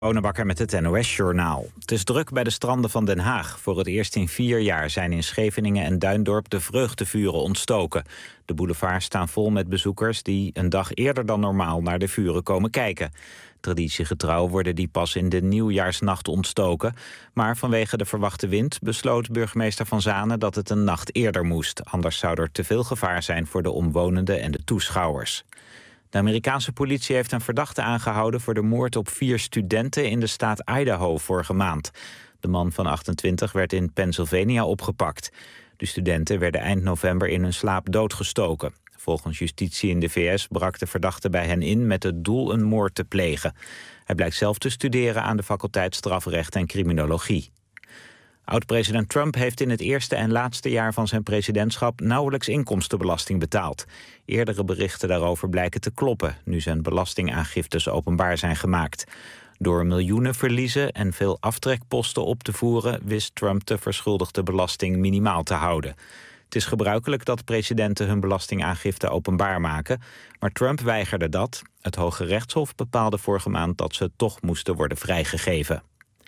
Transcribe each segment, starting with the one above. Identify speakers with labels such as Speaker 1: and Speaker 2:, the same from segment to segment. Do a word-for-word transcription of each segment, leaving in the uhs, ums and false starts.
Speaker 1: Bonenbakker met het N O S-journaal. Het is druk bij de stranden van Den Haag. Voor het eerst in vier jaar zijn in Scheveningen en Duindorp de vreugdevuren ontstoken. De boulevards staan vol met bezoekers die een dag eerder dan normaal naar de vuren komen kijken. Traditiegetrouw worden die pas in de nieuwjaarsnacht ontstoken. Maar vanwege de verwachte wind besloot burgemeester Van Zanen dat het een nacht eerder moest. Anders zou er te veel gevaar zijn voor de omwonenden en de toeschouwers. De Amerikaanse politie heeft een verdachte aangehouden voor de moord op vier studenten in de staat Idaho vorige maand. De man van achtentwintig werd in Pennsylvania opgepakt. De studenten werden eind november in hun slaap doodgestoken. Volgens justitie in de V S brak de verdachte bij hen in met het doel een moord te plegen. Hij blijkt zelf te studeren aan de faculteit strafrecht en criminologie. Oud-president Trump heeft in het eerste en laatste jaar van zijn presidentschap nauwelijks inkomstenbelasting betaald. Eerdere berichten daarover blijken te kloppen, nu zijn belastingaangiftes openbaar zijn gemaakt. Door miljoenen verliezen en veel aftrekposten op te voeren wist Trump de verschuldigde belasting minimaal te houden. Het is gebruikelijk dat presidenten hun belastingaangifte openbaar maken, maar Trump weigerde dat. Het Hoge Rechtshof bepaalde vorige maand dat ze toch moesten worden vrijgegeven.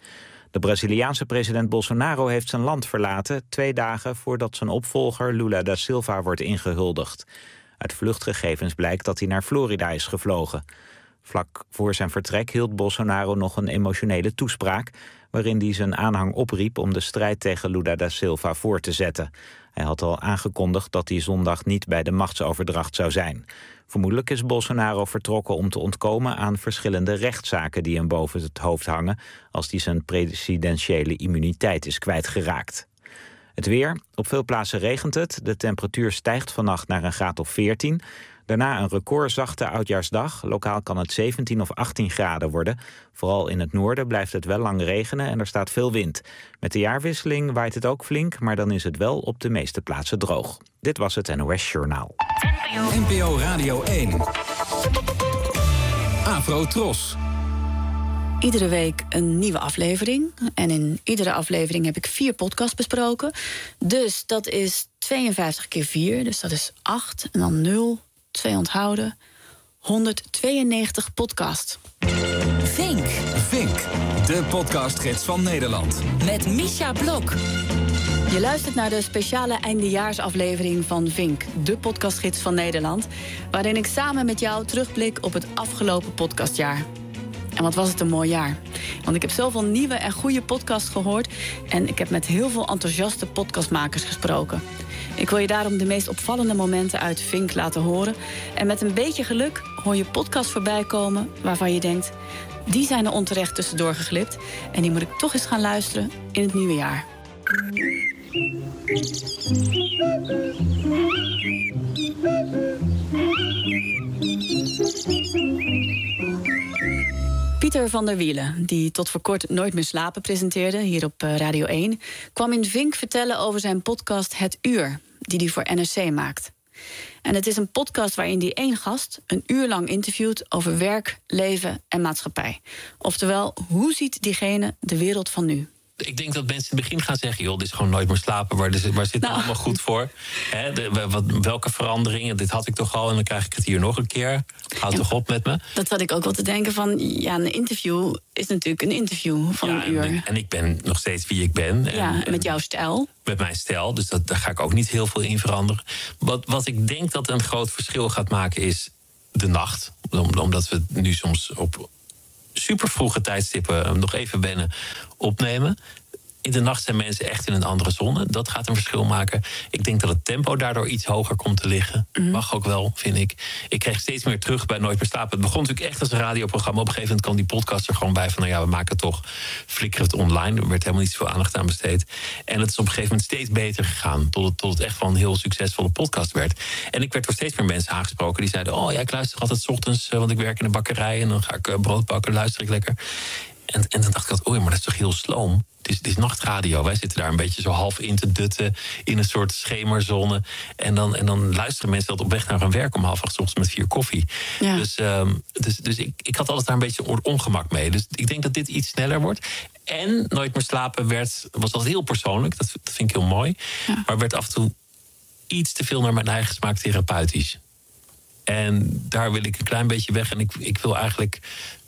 Speaker 1: De Braziliaanse president Bolsonaro heeft zijn land verlaten twee dagen voordat zijn opvolger Lula da Silva wordt ingehuldigd. Uit vluchtgegevens blijkt dat hij naar Florida is gevlogen. Vlak voor zijn vertrek hield Bolsonaro nog een emotionele toespraak waarin hij zijn aanhang opriep om de strijd tegen Lula da Silva voor te zetten. Hij had al aangekondigd dat hij zondag niet bij de machtsoverdracht zou zijn. Vermoedelijk is Bolsonaro vertrokken om te ontkomen aan verschillende rechtszaken die hem boven het hoofd hangen als hij zijn presidentiële immuniteit is kwijtgeraakt. Het weer. Op veel plaatsen regent het. De temperatuur stijgt vannacht naar een graad of veertien. Daarna een recordzachte oudjaarsdag. Lokaal kan het zeventien of achttien graden worden. Vooral in het noorden blijft het wel lang regenen en er staat veel wind. Met de jaarwisseling waait het ook flink, maar dan is het wel op de meeste plaatsen droog. Dit was het N O S-journaal.
Speaker 2: N P O Radio één. Afro Tros.
Speaker 3: Iedere week een nieuwe aflevering. En in iedere aflevering heb ik vier podcasts besproken. Dus dat is tweeënvijftig keer vier. Dus dat is acht. En dan nul. twee onthouden. honderdtweeënnegentig podcast.
Speaker 2: Vink. Vink. De podcastgids van Nederland.
Speaker 4: Met Misha Blok.
Speaker 3: Je luistert naar de speciale eindejaarsaflevering van Vink, de podcastgids van Nederland, waarin ik samen met jou terugblik op het afgelopen podcastjaar. En wat was het een mooi jaar. Want ik heb zoveel nieuwe en goede podcasts gehoord en ik heb met heel veel enthousiaste podcastmakers gesproken. Ik wil je daarom de meest opvallende momenten uit Vink laten horen. En met een beetje geluk hoor je podcasts voorbij komen waarvan je denkt, die zijn er onterecht tussendoor geglipt en die moet ik toch eens gaan luisteren in het nieuwe jaar. Pieter van der Wielen, die tot voor kort Nooit meer slapen presenteerde hier op Radio één, kwam in Vink vertellen over zijn podcast Het Uur, die hij voor N R C maakt. En het is een podcast waarin hij één gast een uur lang interviewt over werk, leven en maatschappij. Oftewel, hoe ziet diegene de wereld van nu?
Speaker 5: Ik denk dat mensen in het begin gaan zeggen, joh, dit is gewoon Nooit meer slapen. Waar, waar zit het nou allemaal goed voor? He, de, wat, welke veranderingen? Dit had ik toch al en dan krijg ik het hier nog een keer. Houd ja, toch op met me?
Speaker 3: Dat zat ik ook wel te denken van, ja, een interview is natuurlijk een interview van ja, een uur.
Speaker 5: En, en ik ben nog steeds wie ik ben. En,
Speaker 3: ja, met jouw stijl.
Speaker 5: Met mijn stijl, dus dat, daar ga ik ook niet heel veel in veranderen. Wat, wat ik denk dat een groot verschil gaat maken is de nacht. Om, omdat we nu soms op super vroege tijdstippen nog even wennen opnemen. In de nacht zijn mensen echt in een andere zone. Dat gaat een verschil maken. Ik denk dat het tempo daardoor iets hoger komt te liggen. Mm. Mag ook wel, vind ik. Ik kreeg steeds meer terug bij Nooit meer slapen. Het begon natuurlijk echt als een radioprogramma. Op een gegeven moment kwam die podcast er gewoon bij van, nou ja, we maken toch flikkerend online. Er werd helemaal niet zoveel aandacht aan besteed. En het is op een gegeven moment steeds beter gegaan. Tot het, tot het echt wel een heel succesvolle podcast werd. En ik werd door steeds meer mensen aangesproken die zeiden, oh ja, ik luister altijd 's ochtends, want ik werk in een bakkerij en dan ga ik brood bakken, luister ik lekker. En, en dan dacht ik altijd, oei, maar dat is toch heel sloom? Het is, het is nachtradio. Wij zitten daar een beetje zo half in te dutten in een soort schemerzone. En dan, en dan luisteren mensen dat op weg naar hun werk om half acht 's ochtends met vier koffie. Ja. Dus, um, dus, dus ik, ik had altijd daar een beetje ongemak mee. Dus ik denk dat dit iets sneller wordt. En Nooit meer slapen werd, was altijd heel persoonlijk. Dat, dat vind ik heel mooi. Ja. Maar werd af en toe iets te veel naar mijn eigen smaak therapeutisch. En daar wil ik een klein beetje weg. En ik, ik wil eigenlijk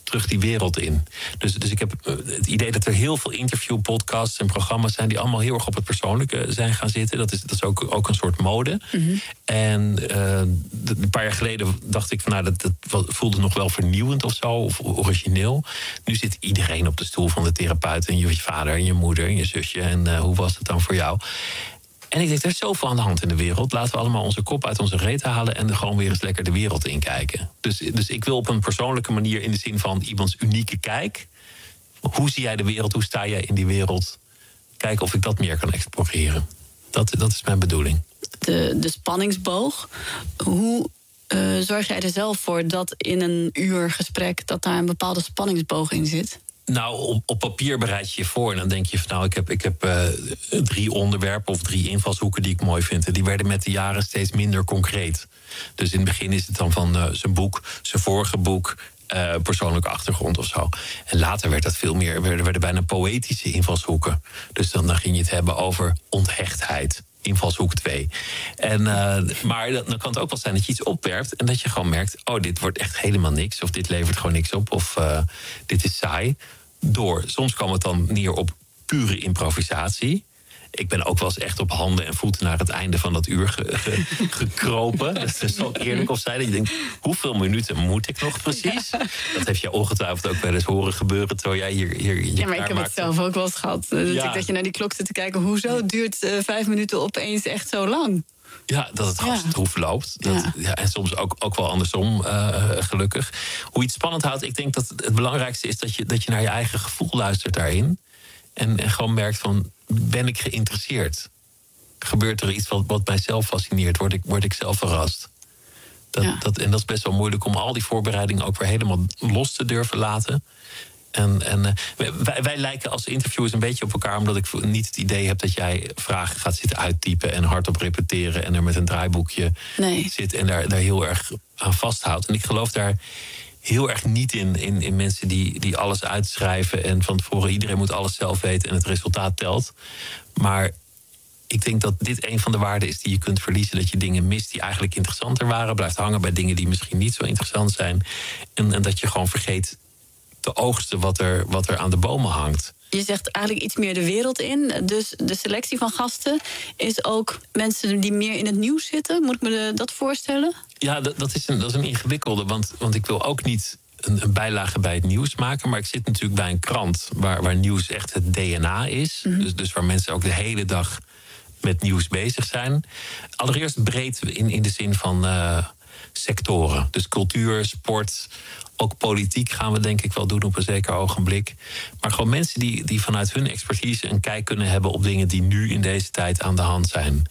Speaker 5: terug die wereld in. Dus, dus ik heb het idee dat er heel veel interviewpodcasts en programma's zijn die allemaal heel erg op het persoonlijke zijn gaan zitten. Dat is, dat is ook, ook een soort mode. Mm-hmm. En uh, een paar jaar geleden dacht ik van nou, dat, dat voelde nog wel vernieuwend of zo, of origineel. Nu zit iedereen op de stoel van de therapeut en je vader en je moeder en je zusje. En uh, hoe was het dan voor jou? En ik denk, er is zoveel aan de hand in de wereld. Laten we allemaal onze kop uit onze reet halen en er gewoon weer eens lekker de wereld in kijken. Dus, dus ik wil op een persoonlijke manier, in de zin van iemands unieke kijk. Hoe zie jij de wereld? Hoe sta jij in die wereld? Kijken of ik dat meer kan exploreren. Dat, dat is mijn bedoeling.
Speaker 3: De, de spanningsboog. Hoe uh, zorg jij er zelf voor dat in een uur gesprek dat daar een bepaalde spanningsboog in zit?
Speaker 5: Nou, op, op papier bereid je je voor en dan denk je van nou, ik heb, ik heb uh, drie onderwerpen of drie invalshoeken die ik mooi vind. En die werden met de jaren steeds minder concreet. Dus in het begin is het dan van uh, zijn boek, zijn vorige boek, uh, persoonlijke achtergrond of zo. En later werd dat veel meer, werden, werden bijna poëtische invalshoeken. Dus dan, dan ging je het hebben over onthechtheid. Invalshoek twee. En, uh, maar dan kan het ook wel zijn dat je iets opwerpt en dat je gewoon merkt, oh, dit wordt echt helemaal niks. Of dit levert gewoon niks op. Of uh, dit is saai. Door. Soms kwam het dan neer op pure improvisatie. Ik ben ook wel eens echt op handen en voeten naar het einde van dat uur ge- ge- gekropen. Dat is zo eerlijk of zijn. Dat je denkt, hoeveel minuten moet ik nog precies? Ja. Dat heb je ongetwijfeld ook wel eens horen gebeuren terwijl jij hier, hier je
Speaker 3: Ja, maar ik heb het zelf ook wel eens gehad. Dat, ja. ik, dat je naar die klok zit te kijken, hoezo duurt uh, vijf minuten opeens echt zo lang?
Speaker 5: Ja, dat het gewoon
Speaker 3: ja.
Speaker 5: stroef loopt. Dat,
Speaker 3: ja.
Speaker 5: Ja, en soms ook, ook wel andersom, uh, gelukkig. Hoe je het spannend houdt, ik denk dat het belangrijkste is dat je, dat je naar je eigen gevoel luistert daarin. En, en gewoon merkt van, ben ik geïnteresseerd? Gebeurt er iets wat, wat mijzelf fascineert? Word ik, word ik zelf verrast? Dat, ja. dat, en dat is best wel moeilijk om al die voorbereidingen ook weer helemaal los te durven laten. En, en uh, wij, wij lijken als interviewers een beetje op elkaar, omdat ik niet het idee heb dat jij vragen gaat zitten uittypen en hardop repeteren en er met een draaiboekje nee. zit en daar, daar heel erg aan vasthoudt. En ik geloof daar heel erg niet in, in, in mensen die, die alles uitschrijven en van tevoren iedereen moet alles zelf weten en het resultaat telt. Maar ik denk dat dit een van de waarden is die je kunt verliezen. Dat je dingen mist die eigenlijk interessanter waren. Blijft hangen bij dingen die misschien niet zo interessant zijn. En, en dat je gewoon vergeet te oogsten wat er, wat er aan de bomen hangt.
Speaker 3: Je zegt eigenlijk iets meer de wereld in. Dus de selectie van gasten is ook mensen die meer in het nieuws zitten. Moet ik me dat voorstellen?
Speaker 5: Ja, dat, dat, is, een, dat is een ingewikkelde. Want, want ik wil ook niet een, een bijlage bij het nieuws maken. Maar ik zit natuurlijk bij een krant waar, waar nieuws echt het D N A is. Mm-hmm. Dus, dus waar mensen ook de hele dag met nieuws bezig zijn. Allereerst breed in, in de zin van uh, sectoren. Dus cultuur, sport, ook politiek gaan we denk ik wel doen op een zeker ogenblik. Maar gewoon mensen die, die vanuit hun expertise een kijk kunnen hebben op dingen die nu in deze tijd aan de hand zijn.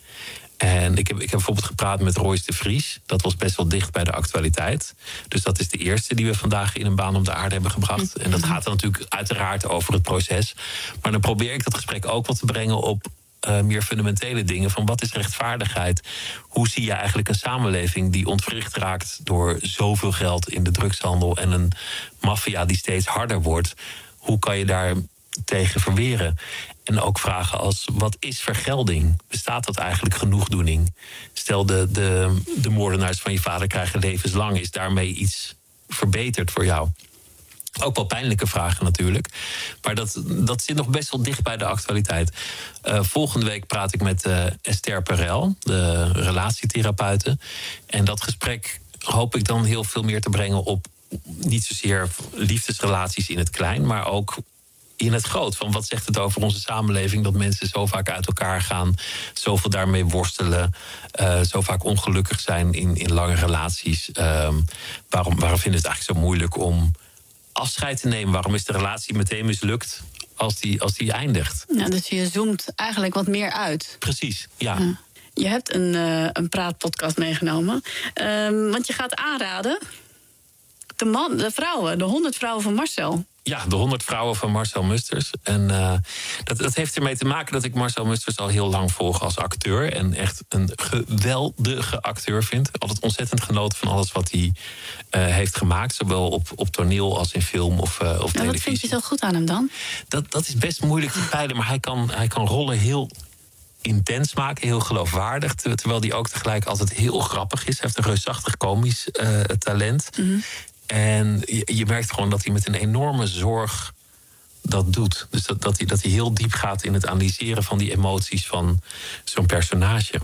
Speaker 5: En ik heb, ik heb bijvoorbeeld gepraat met Royce de Vries. Dat was best wel dicht bij de actualiteit. Dus dat is de eerste die we vandaag in een baan om de aarde hebben gebracht. En dat gaat dan natuurlijk uiteraard over het proces. Maar dan probeer ik dat gesprek ook wat te brengen op Uh, meer fundamentele dingen. Van wat is rechtvaardigheid? Hoe zie je eigenlijk een samenleving die ontwricht raakt door zoveel geld in de drugshandel en een maffia die steeds harder wordt? Hoe kan je daar tegen verweren? En ook vragen als, wat is vergelding? Bestaat dat eigenlijk genoegdoening? Stel, de, de, de moordenaars van je vader krijgen levenslang. Is daarmee iets verbeterd voor jou? Ook wel pijnlijke vragen natuurlijk. Maar dat, dat zit nog best wel dicht bij de actualiteit. Uh, volgende week praat ik met uh, Esther Perel, de relatietherapeute. En dat gesprek hoop ik dan heel veel meer te brengen op niet zozeer liefdesrelaties in het klein, maar ook in het groot. Van wat zegt het over onze samenleving dat mensen zo vaak uit elkaar gaan, zoveel daarmee worstelen, uh, zo vaak ongelukkig zijn in, in lange relaties. Uh, waarom, waarom vinden ze het eigenlijk zo moeilijk om afscheid te nemen? Waarom is de relatie meteen mislukt als die, als die eindigt?
Speaker 3: Ja, dus je zoomt eigenlijk wat meer uit.
Speaker 5: Precies, ja.
Speaker 3: ja. Je hebt een, uh, een praatpodcast meegenomen. Um, want je gaat aanraden de, man, de vrouwen, de honderd vrouwen van Marcel.
Speaker 5: Ja, de honderd vrouwen van Marcel Musters. En uh, dat, dat heeft ermee te maken dat ik Marcel Musters al heel lang volg als acteur. En echt een geweldige acteur vind. Altijd ontzettend genoten van alles wat hij uh, heeft gemaakt. Zowel op, op toneel als in film of, uh, of
Speaker 3: ja,
Speaker 5: televisie.
Speaker 3: Wat vind je zo goed aan hem dan?
Speaker 5: Dat, dat is best moeilijk te peilen. Maar hij kan, hij kan rollen heel intens maken, heel geloofwaardig. Terwijl hij ook tegelijk altijd heel grappig is. Hij heeft een reusachtig komisch uh, talent. Mm-hmm. En je, je merkt gewoon dat hij met een enorme zorg dat doet. Dus dat, dat, hij, dat hij heel diep gaat in het analyseren van die emoties van zo'n personage.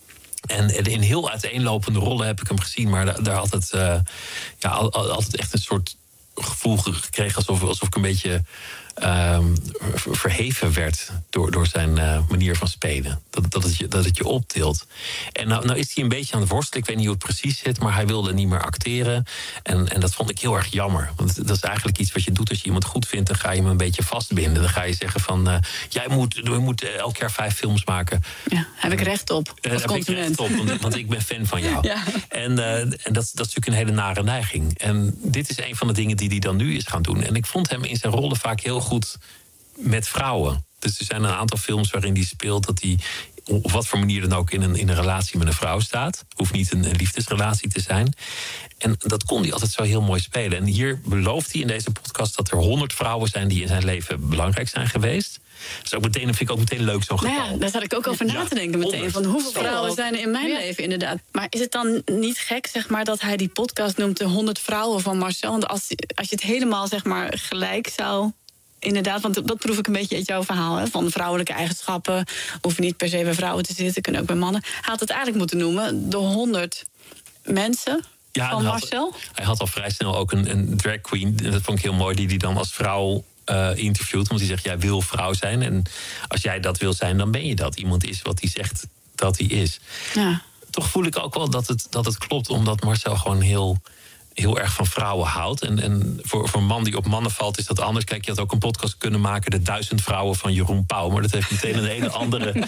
Speaker 5: En in heel uiteenlopende rollen heb ik hem gezien, maar daar, daar altijd, uh, ja, altijd echt een soort gevoel gekregen alsof, alsof ik een beetje uh, verheven werd door, door zijn uh, manier van spelen. Dat, dat, het je, dat het je optilt. En nou, nou is hij een beetje aan het worstelen. Ik weet niet hoe het precies zit, maar hij wilde niet meer acteren. En, en dat vond ik heel erg jammer. Want dat is eigenlijk iets wat je doet als je iemand goed vindt. Dan ga je hem een beetje vastbinden. Dan ga je zeggen van, uh, jij moet, je moet elk jaar vijf films maken.
Speaker 3: Ja, heb ik recht op, als
Speaker 5: uh,
Speaker 3: consument.
Speaker 5: Heb ik recht op, want, want ik ben fan van jou.
Speaker 3: Ja.
Speaker 5: En, uh, en dat, dat is natuurlijk een hele nare neiging. En dit is een van de dingen die hij dan nu is gaan doen. En ik vond hem in zijn rollen vaak heel goed met vrouwen. Dus er zijn een aantal films waarin hij speelt dat hij op wat voor manier dan ook in een, in een relatie met een vrouw staat. Hoeft niet een, een liefdesrelatie te zijn. En dat kon hij altijd zo heel mooi spelen. En hier belooft hij in deze podcast dat er honderd vrouwen zijn die in zijn leven belangrijk zijn geweest. Dus ook meteen, dat vind ik ook meteen leuk, zo'n getal.
Speaker 3: Nou ja, daar zat ik ook over na te denken meteen.
Speaker 5: honderd.
Speaker 3: Van hoeveel
Speaker 5: Zo.
Speaker 3: vrouwen zijn er in mijn
Speaker 4: Ja.
Speaker 3: leven inderdaad. Maar is het dan niet gek, zeg maar, dat hij die podcast noemt de honderd vrouwen van Marcel? Want als, als je het helemaal, zeg maar, gelijk zou... Inderdaad, want dat proef ik een beetje uit jouw verhaal. Hè, van vrouwelijke eigenschappen. Hoeven niet per se bij vrouwen te zitten, kunnen ook bij mannen. Hij had het eigenlijk moeten noemen de honderd mensen
Speaker 5: Ja,
Speaker 3: van
Speaker 5: en had-
Speaker 3: Marcel.
Speaker 5: Hij had al vrij snel ook een, een drag queen. En dat vond ik heel mooi, die hij dan als vrouw uh, interviewt. Want hij zegt, jij wil vrouw zijn. En als jij dat wil zijn, dan ben je dat. Iemand is wat hij zegt dat hij is.
Speaker 3: Ja.
Speaker 5: Toch voel ik ook wel dat het, dat het klopt, omdat Marcel gewoon heel, heel erg van vrouwen houdt. En, en voor, voor een man die op mannen valt, is dat anders. Kijk, je had ook een podcast kunnen maken, de duizend vrouwen van Jeroen Pauw. Maar dat heeft meteen een hele andere,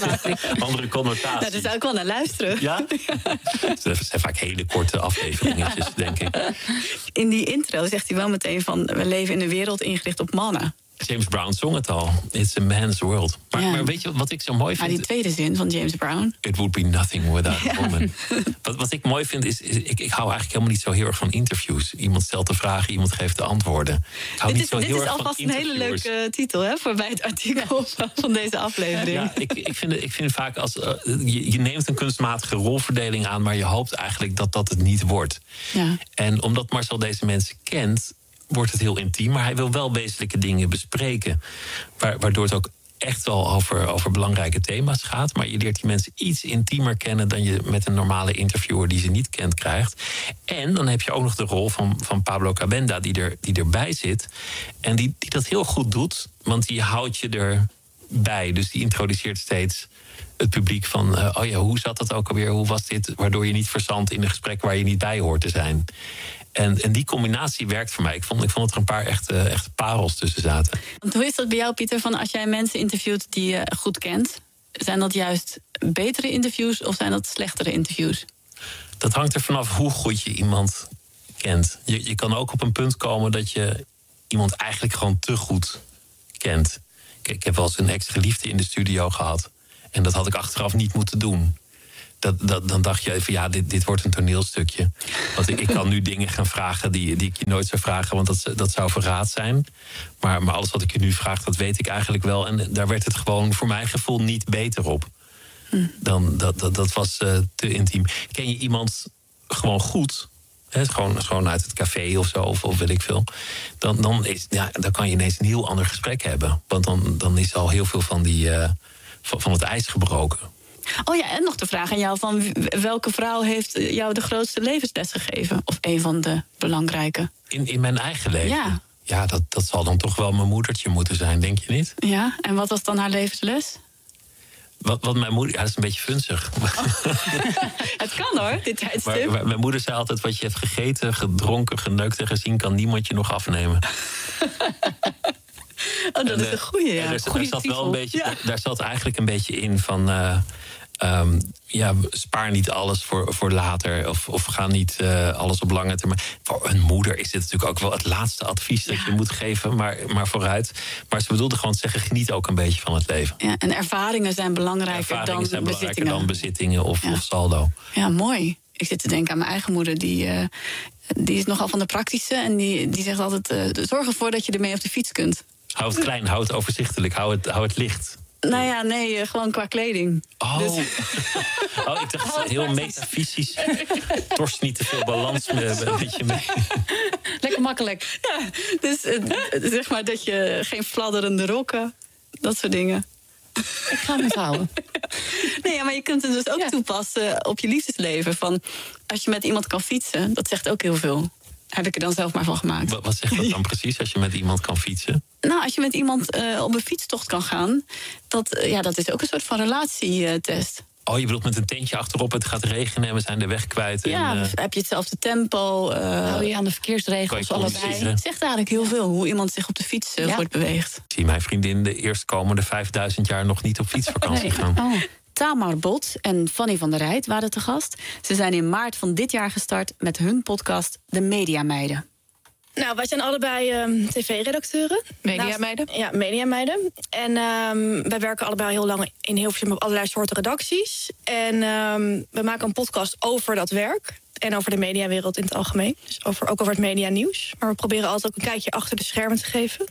Speaker 5: andere connotatie.
Speaker 3: Nou, daar zou ik wel naar luisteren.
Speaker 5: Ja? Dat zijn vaak hele korte afleveringetjes, denk ik.
Speaker 3: In die intro zegt hij wel meteen van... we leven in een wereld ingericht op mannen.
Speaker 5: James Brown zong het al. It's a man's world. Maar,
Speaker 3: Ja.
Speaker 5: maar weet je wat ik zo mooi
Speaker 3: Maar
Speaker 5: vind?
Speaker 3: die tweede zin van James Brown...
Speaker 5: It would be nothing without a woman. Wat, wat ik mooi vind is, is ik, ik hou eigenlijk helemaal niet zo heel erg van interviews. Iemand stelt de vragen, iemand geeft de antwoorden. Ik hou
Speaker 3: Dit
Speaker 5: niet
Speaker 3: is,
Speaker 5: zo
Speaker 3: dit
Speaker 5: heel
Speaker 3: is
Speaker 5: erg van
Speaker 3: alvast een hele
Speaker 5: interviewers.
Speaker 3: leuke titel, hè, voor bij het artikel van deze aflevering.
Speaker 5: Ja, ik, ik, vind, het- ik vind vaak als uh, je, je neemt een kunstmatige rolverdeling aan, maar je hoopt eigenlijk dat dat het niet wordt.
Speaker 3: Ja.
Speaker 5: En omdat Marcel deze mensen kent, wordt het heel intiem, maar hij wil wel wezenlijke dingen bespreken. Wa- Waardoor het ook echt wel over, over belangrijke thema's gaat. Maar je leert die mensen iets intiemer kennen dan je met een normale interviewer die ze niet kent krijgt. En dan heb je ook nog de rol van, van Pablo Cabenda die, er, die erbij zit. En die, die dat heel goed doet, want die houdt je erbij. Dus die introduceert steeds het publiek van... Uh, oh ja, hoe zat dat ook alweer? Hoe was dit? Waardoor je niet verzandt in een gesprek waar je niet bij hoort te zijn. En, en die combinatie werkt voor mij. Ik vond, ik vond dat er een paar echte, echte parels tussen zaten.
Speaker 3: Want hoe is dat bij jou, Pieter, van als jij mensen interviewt die je goed kent? Zijn dat juist betere interviews of zijn dat slechtere interviews?
Speaker 5: Dat hangt er vanaf hoe goed je iemand kent. Je, je kan ook op een punt komen dat je iemand eigenlijk gewoon te goed kent. Kijk, ik heb wel eens een ex-geliefde in de studio gehad. En dat had ik achteraf niet moeten doen. Dat, dat, dan dacht je even, ja, dit, dit wordt een toneelstukje. Want ik, ik kan nu dingen gaan vragen die, die ik je nooit zou vragen... want dat, dat zou verraad zijn. Maar, maar alles wat ik je nu vraag, dat weet ik eigenlijk wel. En daar werd het gewoon voor mijn gevoel niet beter op. Dan, dat, dat, dat was uh, te intiem. Ken je iemand gewoon goed... He, gewoon, gewoon uit het café of zo, of, of weet ik veel... Dan, dan, is, ja, dan kan je ineens een heel ander gesprek hebben. Want dan, dan is al heel veel van, die, uh, van, van het ijs gebroken.
Speaker 3: Oh ja, en nog de vraag aan jou van welke vrouw heeft jou de grootste levensles gegeven? Of een van de belangrijke?
Speaker 5: In, in mijn eigen leven?
Speaker 3: Ja.
Speaker 5: Ja, dat, dat zal dan toch wel mijn moedertje moeten zijn, denk je niet?
Speaker 3: Ja, en wat was dan haar levensles?
Speaker 5: Wat, wat mijn moeder... Ja, dat is een beetje funzig.
Speaker 3: Oh. Het kan hoor, dit tijdstip.
Speaker 5: Maar, maar mijn moeder zei altijd, wat je hebt gegeten, gedronken, geneukt en gezien... kan niemand je nog afnemen.
Speaker 3: Oh, dat
Speaker 5: En,
Speaker 3: is
Speaker 5: uh,
Speaker 3: een goeie, ja.
Speaker 5: en er,
Speaker 3: Goeie
Speaker 5: er zat wel
Speaker 3: titel.
Speaker 5: een beetje,
Speaker 3: Ja.
Speaker 5: daar, daar zat eigenlijk een beetje in van... Uh, um, ja, spaar niet alles voor, voor later. Of, of ga niet uh, alles op lange termijn. Voor een moeder is dit natuurlijk ook wel het laatste advies... dat
Speaker 3: Ja.
Speaker 5: je moet geven, maar, maar vooruit. Maar ze bedoelde gewoon te zeggen, geniet ook een beetje van het leven.
Speaker 3: Ja, en ervaringen zijn belangrijker
Speaker 5: Ervaringen
Speaker 3: dan
Speaker 5: zijn belangrijker
Speaker 3: bezittingen.
Speaker 5: dan bezittingen of,
Speaker 3: Ja.
Speaker 5: of saldo.
Speaker 3: Ja, mooi. Ik zit te denken aan mijn eigen moeder. Die, uh, die is nogal van de praktische. En die, die zegt altijd, uh, zorg ervoor dat je ermee op de fiets kunt.
Speaker 5: Hou het klein, hou het overzichtelijk, hou het, hou het licht.
Speaker 3: Nou ja, nee, gewoon qua kleding.
Speaker 5: Oh,
Speaker 3: Dus...
Speaker 5: oh ik dacht heel metafysisch. Torst niet te veel balans met, met je mee.
Speaker 3: Lekker makkelijk. Ja, dus uh, zeg maar dat je geen fladderende rokken, dat soort dingen.
Speaker 4: Ik ga het houden.
Speaker 3: Nee, ja, maar je kunt het dus ook ja. toepassen op je liefdesleven. Van, als je met iemand kan fietsen, dat zegt ook heel veel. Heb ik er dan zelf maar van gemaakt.
Speaker 5: Wat, wat zegt dat dan precies, als je met iemand kan fietsen?
Speaker 3: Nou, als je met iemand uh, op een fietstocht kan gaan... Dat, uh, ja, dat is ook een soort van relatietest.
Speaker 5: Oh, je bedoelt met een tentje achterop, het gaat regenen en we zijn de weg kwijt.
Speaker 3: Ja,
Speaker 5: en, uh,
Speaker 3: heb je hetzelfde tempo. Uh,
Speaker 4: hou je aan de verkeersregels allebei.
Speaker 3: Het zegt eigenlijk heel veel hoe iemand zich op de fiets uh, ja. wordt beweegt.
Speaker 5: Ik zie mijn vriendin de eerstkomende vijfduizend jaar nog niet op fietsvakantie
Speaker 3: nee.
Speaker 5: gaan.
Speaker 3: Oh. Tamar Bot en Fanny van der Rijt waren te gast. Ze zijn in maart van dit jaar gestart met hun podcast De Mediameiden.
Speaker 6: Nou, wij zijn allebei um, tv-redacteuren.
Speaker 4: Mediameiden?
Speaker 6: Ja, Mediameiden. En um, wij werken allebei heel lang in Hilversum op allerlei soorten redacties. En um, we maken een podcast over dat werk. En over de mediawereld in het algemeen. Dus over, ook over het medianieuws. Maar we proberen altijd ook een kijkje achter de schermen te geven.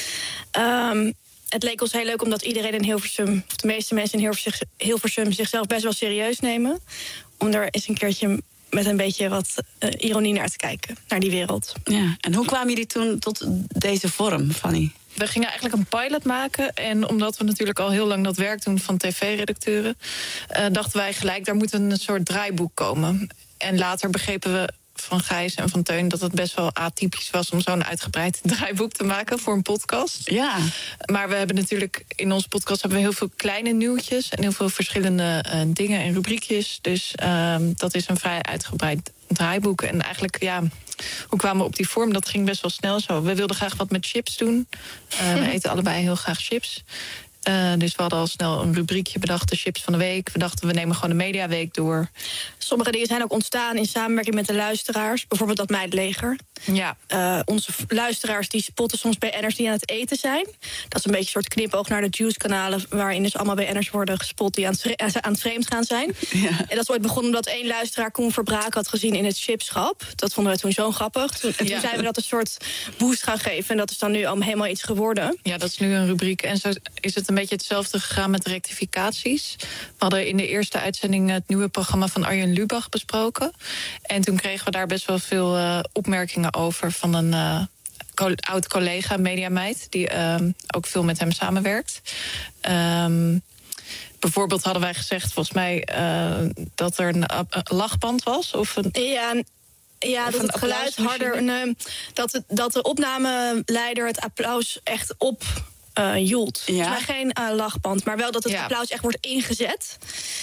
Speaker 6: Um, het leek ons heel leuk omdat iedereen in Hilversum... of de meeste mensen in Hilversum, Hilversum zichzelf best wel serieus nemen. Om er eens een keertje... met een beetje wat uh, ironie naar te kijken, naar die wereld.
Speaker 3: Ja. En hoe kwamen jullie toen tot deze vorm, Fanny?
Speaker 4: We gingen eigenlijk een pilot maken. En omdat we natuurlijk al heel lang dat werk doen van tv-redacteuren... Uh, dachten wij gelijk, daar moet een soort draaiboek komen. En later begrepen we van Gijs en van Teun... dat het best wel atypisch was om zo'n uitgebreid draaiboek te maken voor een podcast.
Speaker 3: Ja.
Speaker 4: Maar we hebben natuurlijk in onze podcast hebben we heel veel kleine nieuwtjes... en heel veel verschillende uh, dingen en rubriekjes. Dus uh, dat is een vrij uitgebreid draaiboek. En eigenlijk, ja, hoe kwamen we op die vorm? Dat ging best wel snel zo. We wilden graag wat met chips doen. Uh, we eten allebei heel graag chips. Uh, dus we hadden al snel een rubriekje bedacht, de chips van de week. We dachten, we nemen gewoon de mediaweek door.
Speaker 6: Sommige dingen zijn ook ontstaan in samenwerking met de luisteraars. Bijvoorbeeld dat Meidleger.
Speaker 4: Ja.
Speaker 6: Uh, onze luisteraars die spotten soms B N'ers die aan het eten zijn. Dat is een beetje een soort knipoog naar de Juice-kanalen... waarin dus allemaal B N'ers worden gespot die aan het, aan het vreemd gaan zijn. Ja. En dat is ooit begonnen omdat één luisteraar Koen Verbraak had gezien in het chipschap. Dat vonden we toen zo grappig. Toen, en toen ja. zijn we dat een soort boost gaan geven. En dat is dan nu al helemaal iets geworden.
Speaker 4: Ja, dat is nu een rubriek. En zo is het een beetje hetzelfde gegaan met rectificaties. We hadden in de eerste uitzending het nieuwe programma van Arjen Lubach besproken. En toen kregen we daar best wel veel uh, opmerkingen over van een uh, co- oud collega, mediameid, die uh, ook veel met hem samenwerkt. Um, bijvoorbeeld hadden wij gezegd, volgens mij, uh, dat er een, een lachband was. Of een,
Speaker 6: ja, ja, dat het geluid harder... Een, dat, het, dat de opnameleider het applaus echt op... Uh, joelt.
Speaker 3: Ja.
Speaker 6: Volgens mij geen uh, lachband, maar wel dat het
Speaker 4: ja.
Speaker 6: applaus echt wordt ingezet.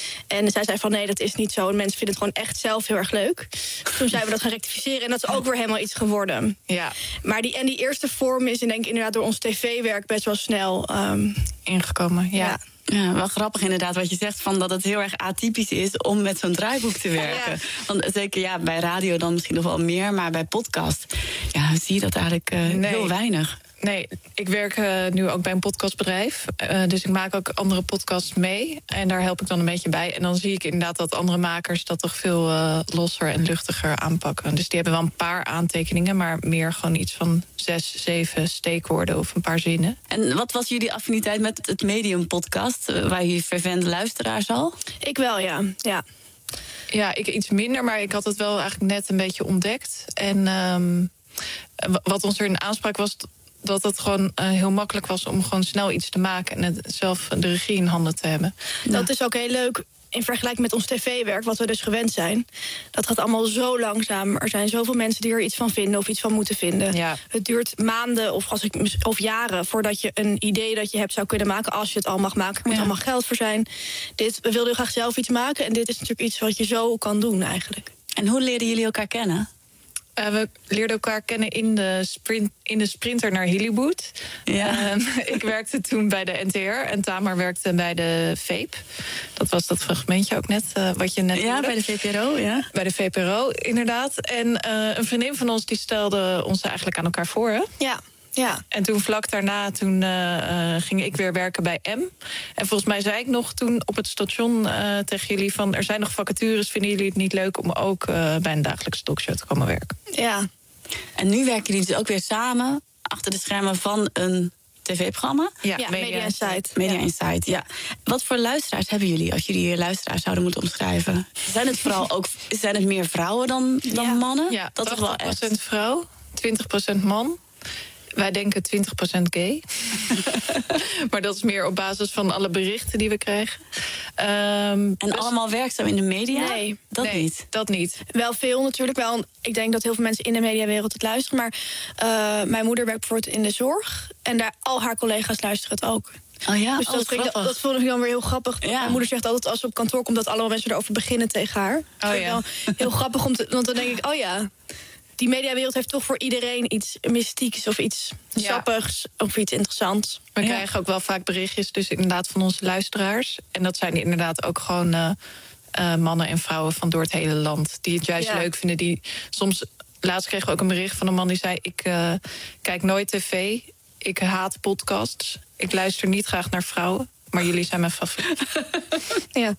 Speaker 6: En zij zei van nee, dat is niet zo. En mensen vinden het gewoon echt zelf heel erg leuk. Toen zijn we dat gaan rectificeren en dat is ook weer helemaal iets geworden.
Speaker 4: Ja.
Speaker 6: Maar die, en die eerste vorm is denk ik inderdaad door ons tv-werk best wel snel um,
Speaker 4: ingekomen. Ja.
Speaker 6: ja.
Speaker 3: Ja, wel grappig inderdaad wat je zegt, van dat het heel erg atypisch is om met zo'n draaiboek te werken. Ja. Want zeker ja, bij radio dan misschien nog wel meer, maar bij podcast ja, zie je dat eigenlijk uh, nee. heel weinig.
Speaker 4: Nee, ik werk uh, nu ook bij een podcastbedrijf. Uh, dus ik maak ook andere podcasts mee. En daar help ik dan een beetje bij. En dan zie ik inderdaad dat andere makers dat toch veel uh, losser en luchtiger aanpakken. Dus die hebben wel een paar aantekeningen, maar meer gewoon iets van zes, zeven steekwoorden of een paar zinnen.
Speaker 3: En wat was jullie affiniteit met het Medium podcast, waar je fervent luisteraars al?
Speaker 6: Ik wel, ja. ja.
Speaker 4: Ja, ik iets minder, maar ik had het wel eigenlijk net een beetje ontdekt. En um, wat ons erin aansprak was dat het gewoon uh, heel makkelijk was om gewoon snel iets te maken en het zelf de regie in handen te hebben.
Speaker 6: Ja. Dat is ook heel leuk in vergelijking met ons tv-werk, wat we dus gewend zijn. Dat gaat allemaal zo langzaam. Er zijn zoveel mensen die er iets van vinden of iets van moeten vinden.
Speaker 4: Ja.
Speaker 6: Het duurt maanden of, als ik, of jaren voordat je een idee dat je hebt zou kunnen maken, als je het al mag maken. Er moet ja. allemaal geld voor zijn. Dit, we wilden graag zelf iets maken en dit is natuurlijk iets wat je zo kan doen eigenlijk.
Speaker 3: En hoe leerden jullie elkaar kennen?
Speaker 4: Uh, we leerden elkaar kennen in de, sprint, in de sprinter naar Hollywood.
Speaker 3: Ja.
Speaker 4: Uh, ik werkte toen bij de N T R en Tamar werkte bij de V E P. Dat was dat fragmentje ook net, uh, wat je net
Speaker 3: Ja,
Speaker 4: hoorde.
Speaker 3: bij de V P R O, ja.
Speaker 4: Bij de V P R O, inderdaad. En uh, een vriendin van ons die stelde ons eigenlijk aan elkaar voor, hè?
Speaker 6: Ja. Ja.
Speaker 4: En toen vlak daarna toen, uh, uh, ging ik weer werken bij M. En volgens mij zei ik nog toen op het station uh, tegen jullie van, er zijn nog vacatures, vinden jullie het niet leuk om ook uh, bij een dagelijkse talkshow te komen werken?
Speaker 6: Ja.
Speaker 3: En nu werken jullie dus ook weer samen achter de schermen van een tv-programma.
Speaker 4: Ja,
Speaker 6: Ja, Media Insight.
Speaker 3: Media
Speaker 6: Ja.
Speaker 3: Insight, ja. Wat voor luisteraars hebben jullie, als jullie luisteraars zouden moeten omschrijven? Zijn het vooral ook zijn het meer vrouwen dan, dan
Speaker 6: Ja.
Speaker 3: mannen?
Speaker 4: Ja,
Speaker 3: dat is wel echt.
Speaker 4: tachtig procent vrouw, twintig procent man. Wij denken twintig procent gay. Maar dat is meer op basis van alle berichten die we krijgen. Um,
Speaker 3: En
Speaker 4: dus-
Speaker 3: allemaal werkzaam in de media?
Speaker 6: Nee,
Speaker 3: dat
Speaker 4: nee,
Speaker 3: niet.
Speaker 4: dat niet.
Speaker 6: Wel veel natuurlijk. Wel, ik denk dat heel veel mensen in de mediawereld het luisteren. Maar uh, mijn moeder werkt bijvoorbeeld in de zorg. En daar al haar collega's luisteren het ook.
Speaker 3: Oh ja,
Speaker 6: Dus
Speaker 3: oh,
Speaker 6: dat, vind ik, dat, dat vond ik dan weer heel grappig.
Speaker 3: Ja.
Speaker 6: Mijn moeder zegt altijd als ze op kantoor komt... dat allemaal mensen erover beginnen tegen haar. Dat vind ik
Speaker 4: ja.
Speaker 6: wel heel grappig, om te, want dan denk ik... oh ja, die mediawereld heeft toch voor iedereen iets mystieks... of iets
Speaker 4: Ja.
Speaker 6: sappigs of iets interessants.
Speaker 4: We
Speaker 3: Ja.
Speaker 4: krijgen ook wel vaak berichtjes dus inderdaad van onze luisteraars. En dat zijn inderdaad ook gewoon uh, uh, mannen en vrouwen van door het hele land. Die het juist
Speaker 6: Ja.
Speaker 4: leuk vinden. Die soms, laatst kregen we ook een bericht van een man die zei... ik uh, kijk nooit tv, ik haat podcasts. Ik luister niet graag naar vrouwen. Maar jullie zijn mijn favoriet.
Speaker 6: Ja.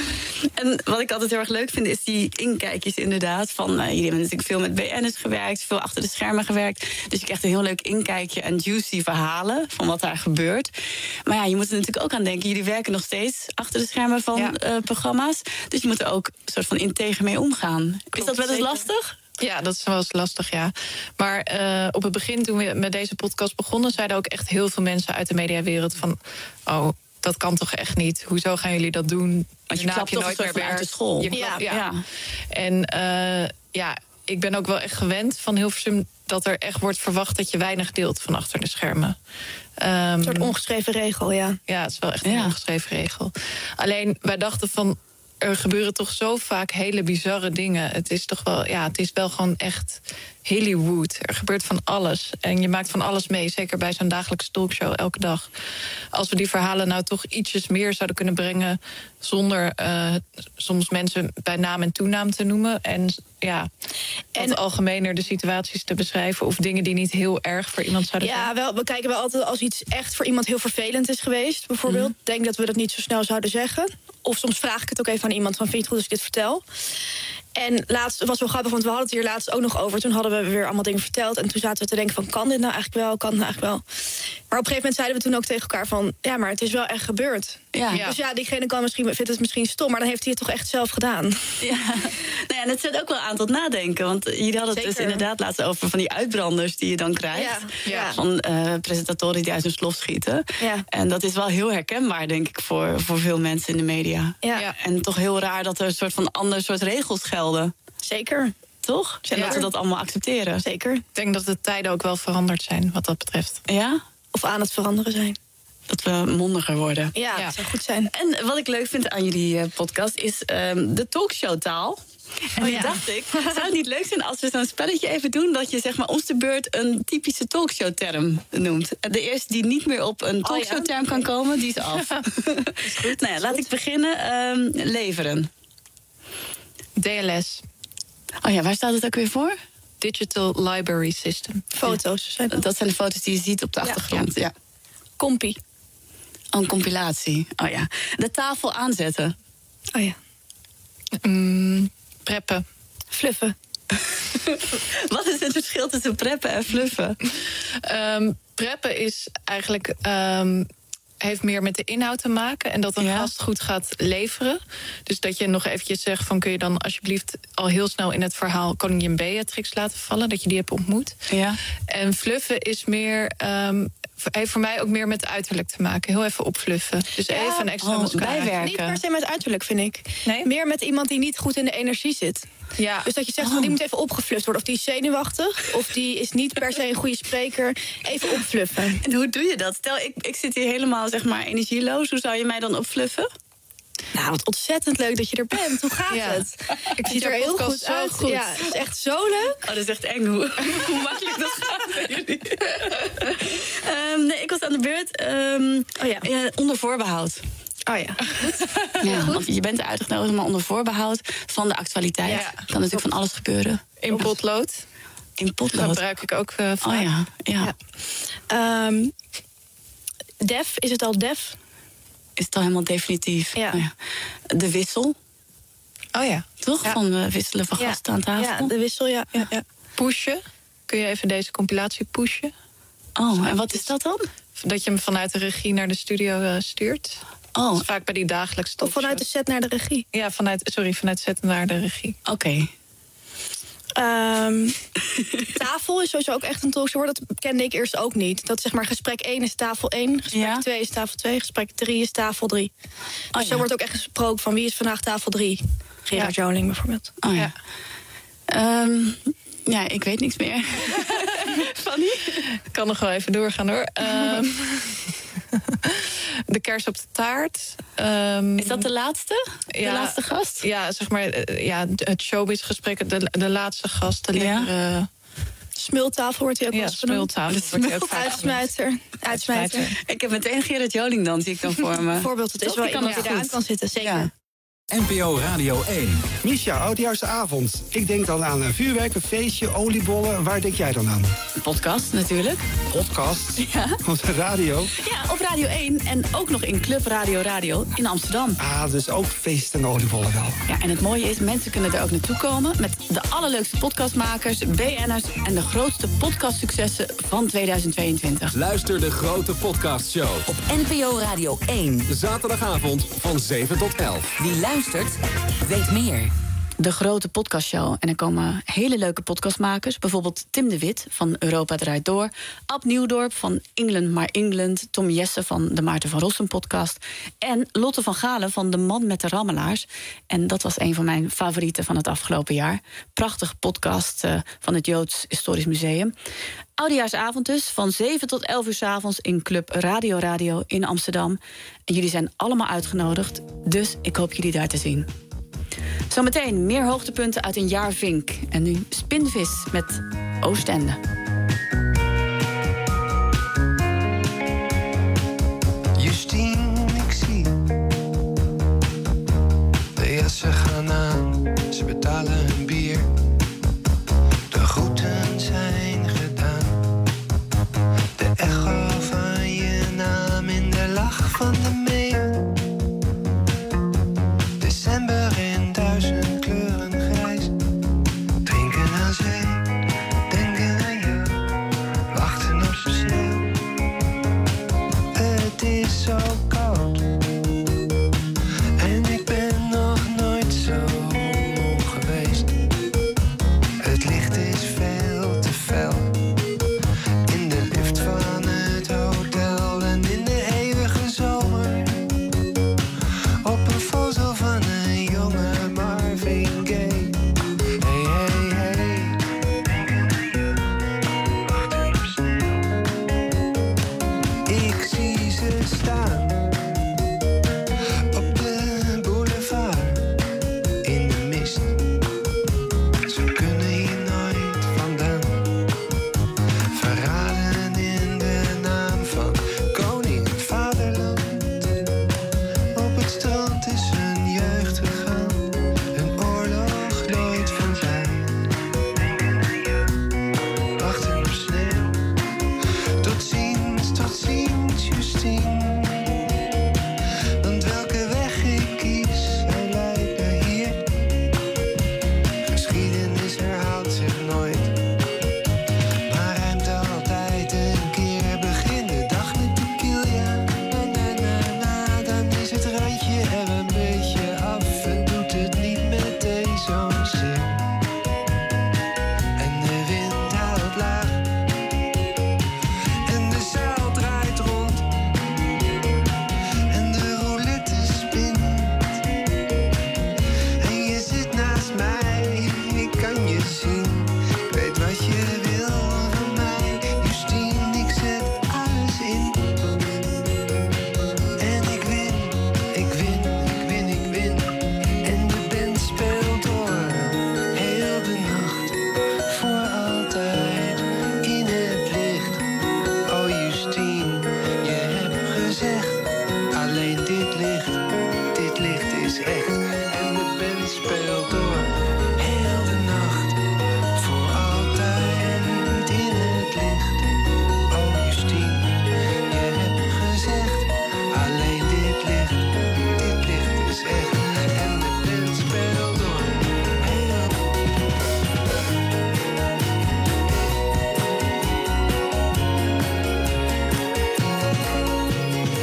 Speaker 3: En wat ik altijd heel erg leuk vind, is die inkijkjes inderdaad. Van, uh, jullie hebben natuurlijk veel met B N'ers gewerkt, veel achter de schermen gewerkt. Dus je krijgt een heel leuk inkijkje en juicy verhalen van wat daar gebeurt. Maar ja, je moet er natuurlijk ook aan denken. Jullie werken nog steeds achter de schermen van
Speaker 4: Ja.
Speaker 3: uh, programma's. Dus je moet er ook een soort van integer mee omgaan. Is dat wel eens
Speaker 6: zeker.
Speaker 3: lastig?
Speaker 4: Ja, dat is wel eens lastig, ja. Maar uh, op het begin, toen we met deze podcast begonnen... zeiden ook echt heel veel mensen uit de mediawereld van... oh, dat kan toch echt niet? Hoezo gaan jullie dat doen?
Speaker 3: Want je
Speaker 4: Daarna
Speaker 3: klapt
Speaker 4: heb
Speaker 3: toch een soort van uit de
Speaker 4: werk.
Speaker 3: school.
Speaker 4: Je klapt-
Speaker 6: Ja.
Speaker 4: ja.
Speaker 3: Ja.
Speaker 4: En uh, ja, ik ben ook wel echt gewend van Hilversum... dat er echt wordt verwacht dat je weinig deelt van achter de schermen. Um,
Speaker 6: Een soort ongeschreven regel, ja.
Speaker 4: Ja, het is wel echt een
Speaker 3: Ja.
Speaker 4: ongeschreven regel. Alleen, wij dachten van... er gebeuren toch zo vaak hele bizarre dingen. Het is toch wel, ja, het is wel gewoon echt Hollywood. Er gebeurt van alles. En je maakt van alles mee, zeker bij zo'n dagelijkse talkshow elke dag. Als we die verhalen nou toch ietsjes meer zouden kunnen brengen... zonder uh, soms mensen bij naam en toenaam te noemen... en ja, en wat algemener de situaties te beschrijven... of dingen die niet heel erg voor iemand zouden zijn.
Speaker 6: Ja, wel, we kijken wel altijd als iets echt voor iemand heel vervelend is geweest. Bijvoorbeeld, mm. denk dat we dat niet zo snel zouden zeggen. Of soms vraag ik het ook even aan iemand van... vind je het goed als ik dit vertel? En laatst was wel grappig, want we hadden het hier laatst ook nog over. Toen hadden we weer allemaal dingen verteld. En toen zaten we te denken van, kan dit nou eigenlijk wel? Kan het nou eigenlijk wel? Maar op een gegeven moment zeiden we toen ook tegen elkaar van... ja, maar het is wel echt gebeurd.
Speaker 3: Ja.
Speaker 4: Ja.
Speaker 6: Dus ja, diegene kan misschien, vindt het misschien stom... maar dan heeft hij het toch echt zelf gedaan.
Speaker 3: Ja, nou ja, en het zet ook wel aan tot nadenken. Want jullie hadden het
Speaker 6: Zeker.
Speaker 3: dus inderdaad laatst over van die uitbranders die je dan krijgt.
Speaker 6: Ja, ja.
Speaker 3: Van uh, presentatoren die uit hun slof schieten.
Speaker 6: Ja.
Speaker 3: En dat is wel heel herkenbaar, denk ik, voor, voor veel mensen in de media.
Speaker 6: Ja,
Speaker 4: Ja.
Speaker 3: En toch heel raar dat er een soort van ander soort regels gelden.
Speaker 6: zeker.
Speaker 3: Toch? En
Speaker 4: Ja.
Speaker 3: dat we dat allemaal accepteren.
Speaker 6: Zeker.
Speaker 4: Ik denk dat de tijden ook wel veranderd zijn wat dat betreft.
Speaker 3: Ja?
Speaker 6: Of aan het veranderen zijn.
Speaker 3: Dat we mondiger worden.
Speaker 6: Ja,
Speaker 4: Ja.
Speaker 6: dat zou goed zijn.
Speaker 3: En wat ik leuk vind aan jullie uh, podcast is um, de talkshowtaal. En nu
Speaker 6: ja.
Speaker 3: dacht ik, zou het niet leuk zijn als we zo'n spelletje even doen... dat je zeg maar om de beurt een typische talkshowterm noemt. De eerste die niet meer op een talkshowterm kan komen, die is af. Is goed. Nou ja, laat ik beginnen. Um, leveren.
Speaker 4: D L S,
Speaker 3: Oh ja, waar staat het ook weer voor?
Speaker 4: Digital Library System.
Speaker 6: Foto's zijn dat.
Speaker 3: Dat zijn de foto's die je ziet op de
Speaker 6: Ja.
Speaker 3: achtergrond. Ja.
Speaker 6: Kompie.
Speaker 3: Oh, een compilatie. Oh ja. De tafel aanzetten.
Speaker 6: Oh ja.
Speaker 4: Mm, preppen.
Speaker 6: Fluffen.
Speaker 3: Wat is het verschil tussen preppen en fluffen?
Speaker 4: Um, preppen is eigenlijk... Um, heeft meer met de inhoud te maken. En dat een
Speaker 3: Ja.
Speaker 4: gast goed gaat leveren. Dus dat je nog eventjes zegt van... kun je dan alsjeblieft al heel snel in het verhaal... koningin Beatrix laten vallen, dat je die hebt ontmoet.
Speaker 3: Ja.
Speaker 4: En fluffen is meer... Um, heeft voor mij ook meer met uiterlijk te maken. Heel even opfluffen. Dus
Speaker 6: Ja,
Speaker 4: even een extra
Speaker 3: oh,
Speaker 4: mascara.
Speaker 3: bijwerken.
Speaker 6: Niet per se met uiterlijk, vind ik.
Speaker 4: Nee?
Speaker 6: Meer met iemand die niet goed in de energie zit.
Speaker 4: Ja.
Speaker 6: Dus dat je zegt,
Speaker 3: Oh.
Speaker 6: van, die moet even opgefluft worden. Of die is zenuwachtig, of die is niet per se een goede spreker. Even opfluffen.
Speaker 3: En hoe doe je dat? Stel, ik, ik zit hier helemaal zeg maar energieloos. Hoe zou je mij dan opfluffen?
Speaker 6: Nou, wat ontzettend leuk dat je er bent. Hoe gaat
Speaker 4: Ja.
Speaker 6: het?
Speaker 4: Ik
Speaker 6: Ziet
Speaker 4: zie
Speaker 6: er
Speaker 4: jouw
Speaker 6: heel
Speaker 4: podcast
Speaker 6: goed
Speaker 4: zo
Speaker 6: uit.
Speaker 4: goed.
Speaker 6: Ja, het is echt zo leuk.
Speaker 3: Oh, dat is echt eng hoe, hoe makkelijk dat gaat bij jullie. um, nee, ik was aan de beurt. Um,
Speaker 6: Oh ja.
Speaker 3: uh, onder voorbehoud.
Speaker 6: Oh ja.
Speaker 3: Ja, want je bent er uitgenodigd, maar onder voorbehoud van de actualiteit.
Speaker 4: Ja.
Speaker 3: Kan natuurlijk van alles gebeuren.
Speaker 4: In potlood.
Speaker 3: In
Speaker 4: Dat
Speaker 3: potlood.
Speaker 4: gebruik ik ook uh, vaak.
Speaker 3: Oh ja, ja.
Speaker 6: Ja. Um, def, is het al def?
Speaker 3: Is het al helemaal definitief?
Speaker 6: Ja.
Speaker 3: Oh ja. De wissel,
Speaker 4: Oh ja.
Speaker 3: toch?
Speaker 4: Ja.
Speaker 3: Van uh, wisselen van
Speaker 6: Ja.
Speaker 3: gasten aan tafel.
Speaker 6: Ja, de wissel, ja. ja, ja.
Speaker 4: Pushen. Kun je even deze compilatie pushen?
Speaker 3: Oh, en wat is dat dan?
Speaker 4: dat je hem vanuit de regie naar de studio uh, stuurt.
Speaker 3: Oh.
Speaker 4: Dus vaak bij die dagelijkse
Speaker 6: Of vanuit de set naar de regie?
Speaker 4: Ja, vanuit, sorry, vanuit set naar de regie.
Speaker 3: Oké. Okay.
Speaker 6: Um, tafel is sowieso ook echt een talkshow. Dat kende ik eerst ook niet. Dat zeg maar gesprek één is tafel één, gesprek ja. twee is tafel twee, gesprek drie is tafel drie. Dus oh, ja. zo wordt ook echt gesproken van wie is vandaag tafel drie. Gerard ja. Joling bijvoorbeeld.
Speaker 3: Oh ja. ja. Um, ja, ik weet niks meer.
Speaker 4: Fanny? Ik kan nog wel even doorgaan hoor. Um, de kers op de taart. Um,
Speaker 3: is dat de laatste? De
Speaker 4: ja,
Speaker 3: laatste gast?
Speaker 4: Ja, zeg maar ja, het showbiz-gesprek, de, de laatste gast. De
Speaker 3: ja.
Speaker 4: Uh,
Speaker 6: smultafel wordt hij ook
Speaker 4: ja,
Speaker 6: wel
Speaker 4: smultafel.
Speaker 6: Smul Uitsmijter. Uitsmijter.
Speaker 3: Ik heb meteen Gerard Joling dan, zie ik dan voor me.
Speaker 6: Bijvoorbeeld, het is wel iemand die eraan kan zitten, zeker. Ja.
Speaker 2: N P O Radio één.
Speaker 7: Misha, oudejaarsavond. Ik denk dan aan een vuurwerk, een feestje, oliebollen. Waar denk jij dan aan?
Speaker 3: Een podcast natuurlijk.
Speaker 7: Podcast?
Speaker 3: Ja.
Speaker 7: Op de radio?
Speaker 3: Ja, op Radio één en ook nog in Club Radio Radio in Amsterdam.
Speaker 7: Ah, dus ook feest en oliebollen wel.
Speaker 3: Ja, en het mooie is, mensen kunnen er ook naartoe komen met de allerleukste podcastmakers, B N'ers en de grootste podcastsuccessen van tweeduizend tweeëntwintig.
Speaker 2: Luister de grote podcastshow
Speaker 8: op N P O Radio één.
Speaker 2: Zaterdagavond van zeven tot elf.
Speaker 8: Wie luistert, weet meer.
Speaker 3: De grote podcastshow. En er komen hele leuke podcastmakers. Bijvoorbeeld Tim de Wit van Europa Draait Door. Ab Nieuwdorp van England maar England. Tom Jesse van de Maarten van Rossum podcast. En Lotte van Galen van De Man met de Rammelaars. En dat was een van mijn favorieten van het afgelopen jaar. Prachtige podcast uh, van het Joods Historisch Museum. Oudejaarsavond dus, van zeven tot elf uur 's avonds in Club Radio Radio in Amsterdam. En jullie zijn allemaal uitgenodigd, dus ik hoop jullie daar te zien. Zometeen meer hoogtepunten uit een jaar Vink. En nu Spinvis met Oostende.
Speaker 9: Justine, ik zie de jassen gaan aan, ze betalen hun bier. De groeten zijn gedaan, de echo van je naam in de lach van de meer. December in duizend kleuren grijs, drinken aan zee, denken aan jou, wachten op de sneeuw. Het is zo koud en ik ben nog nooit zo moe geweest. Het licht is veel te fel in de lift van het hotel en in de eeuwige zomer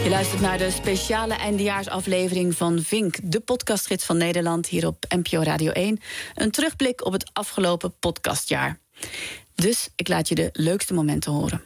Speaker 3: Je luistert naar de speciale eindejaarsaflevering van Vink, de podcastgids van Nederland, hier op N P O Radio één. Een terugblik op het afgelopen podcastjaar. Dus ik laat je de leukste momenten horen.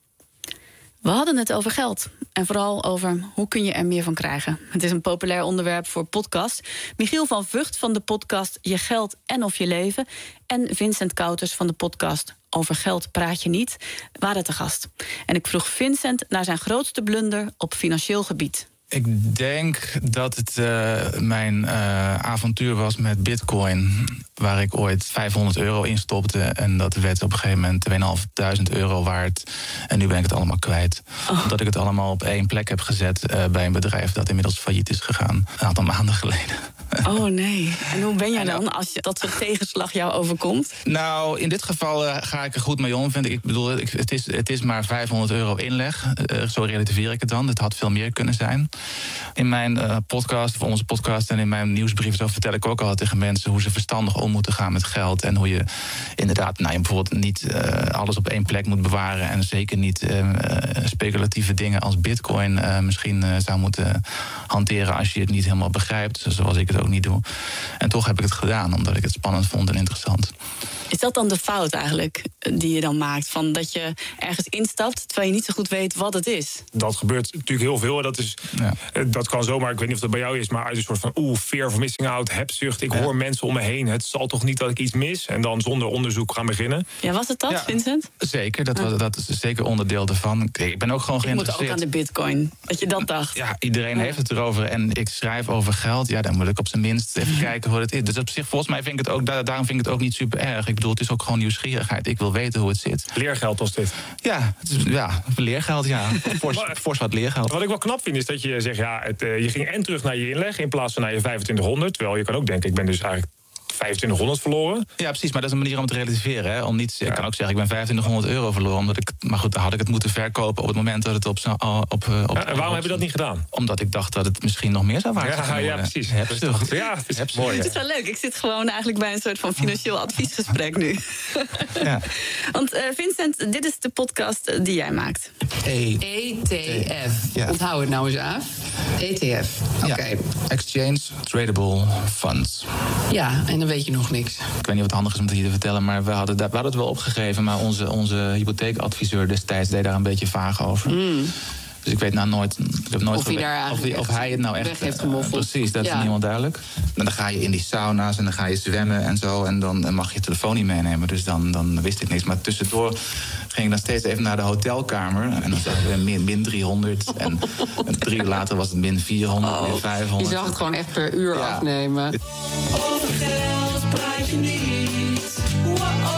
Speaker 3: We hadden het over geld. En vooral over hoe kun je er meer van krijgen. Het is een populair onderwerp voor podcast. Michiel van Vught van de podcast Je Geld en Of Je Leven... en Vincent Kouters van de podcast Over Geld Praat Je Niet... waren te gast. En ik vroeg Vincent naar zijn grootste blunder op financieel gebied.
Speaker 10: Ik denk dat het uh, mijn uh, avontuur was met Bitcoin... waar ik ooit vijfhonderd euro in stopte... en dat werd op een gegeven moment tweeduizend vijfhonderd euro waard. En nu ben ik het allemaal kwijt. Oh. Omdat ik het allemaal op één plek heb gezet... Uh, bij een bedrijf dat inmiddels failliet is gegaan. Een aantal maanden geleden.
Speaker 3: Oh nee. En hoe ben jij dan als je dat soort tegenslag jou overkomt?
Speaker 10: Nou, in dit geval uh, ga ik er goed mee om, vind ik. Ik bedoel, ik, het, is, het is maar vijfhonderd euro inleg. Uh, zo relativeer ik het dan. Het had veel meer kunnen zijn. In mijn uh, podcast, of onze podcast en in mijn nieuwsbrief... zo vertel ik ook al tegen mensen hoe ze verstandig om moeten gaan met geld. En hoe je inderdaad nou, je bijvoorbeeld niet uh, alles op één plek moet bewaren... en zeker niet uh, speculatieve dingen als bitcoin uh, misschien uh, zou moeten hanteren... als je het niet helemaal begrijpt, zoals ik het ook niet doe. En toch heb ik het gedaan, omdat ik het spannend vond en interessant.
Speaker 3: Is dat dan de fout eigenlijk die je dan maakt? Van dat je ergens instapt terwijl je niet zo goed weet wat het is?
Speaker 11: Dat gebeurt natuurlijk heel veel. Dat, is, ja. dat kan zomaar, ik weet niet of dat bij jou is... maar uit een soort van oeh, fear of missing out, hebzucht. Ik ja. hoor mensen om me heen. Het zal toch niet dat ik iets mis? En dan zonder onderzoek gaan beginnen.
Speaker 3: Ja, was het dat, ja. Vincent?
Speaker 10: Zeker, dat, was, dat is zeker onderdeel ervan. Ik ben ook gewoon
Speaker 3: ik
Speaker 10: geïnteresseerd.
Speaker 3: Ik moet ook aan de bitcoin, dat je dat dacht.
Speaker 10: Ja, iedereen ja. heeft het erover. En ik schrijf over geld. Ja, dan moet ik op zijn minst even kijken hoe het is. Dus op zich, volgens mij vind ik het ook, daarom vind ik het ook niet super erg. Ik bedoel, het is ook gewoon nieuwsgierigheid. Ik wil weten hoe het zit.
Speaker 11: Leergeld was dit?
Speaker 10: Ja, het is, ja leergeld, ja. Fors, fors wat leergeld.
Speaker 11: Wat ik wel knap vind, is dat je zegt... ja, het, uh, je ging en terug naar je inleg in plaats van naar je vijfentwintighonderd. Terwijl je kan ook denken, ik ben dus eigenlijk... vijfentwintighonderd verloren.
Speaker 10: Ja, precies, maar dat is een manier om te relativeren. Hè? Om niet, ja. Ik kan ook zeggen, ik ben vijfentwintighonderd euro verloren. Omdat ik, maar goed, dan had ik het moeten verkopen op het moment dat het op... op, op
Speaker 11: ja, en waarom heb je dat niet gedaan?
Speaker 10: Omdat ik dacht dat het misschien nog meer zou waard zijn.
Speaker 11: Ja, ja, precies.
Speaker 10: Hebzucht.
Speaker 11: Ja, het is Hebzucht. Mooi.
Speaker 3: Het is wel leuk. Ik zit gewoon eigenlijk bij een soort van financieel adviesgesprek nu. Ja. Want uh, Vincent, dit is de podcast die jij maakt.
Speaker 12: E T F. Ja. Onthoud het nou eens af. E T F. Oké. Okay.
Speaker 10: Ja. Exchange Tradable Funds.
Speaker 12: Ja, en dan weet je nog niks.
Speaker 10: Ik weet niet wat handig is om het hier te vertellen, maar we hadden, we hadden het wel opgegeven. Maar onze, onze hypotheekadviseur destijds deed daar een beetje vaag over. Mm. Dus ik weet nou nooit, ik heb nooit
Speaker 12: of, hij of, die,
Speaker 10: of hij het nou echt
Speaker 12: weg heeft gemoffeld.
Speaker 10: Uh, precies, dat ja. is niet helemaal duidelijk. En dan ga je in die sauna's en dan ga je zwemmen en zo. En dan mag je je telefoon niet meenemen. Dus dan, dan wist ik niks. Maar tussendoor ging ik dan steeds even naar de hotelkamer. En dan zagen we min, min driehonderd. En, en drie uur later was het min vierhonderd, oh, min vijfhonderd.
Speaker 12: Je zag het gewoon echt per uur ja. afnemen. Over geld praat je niet. Wow, oh,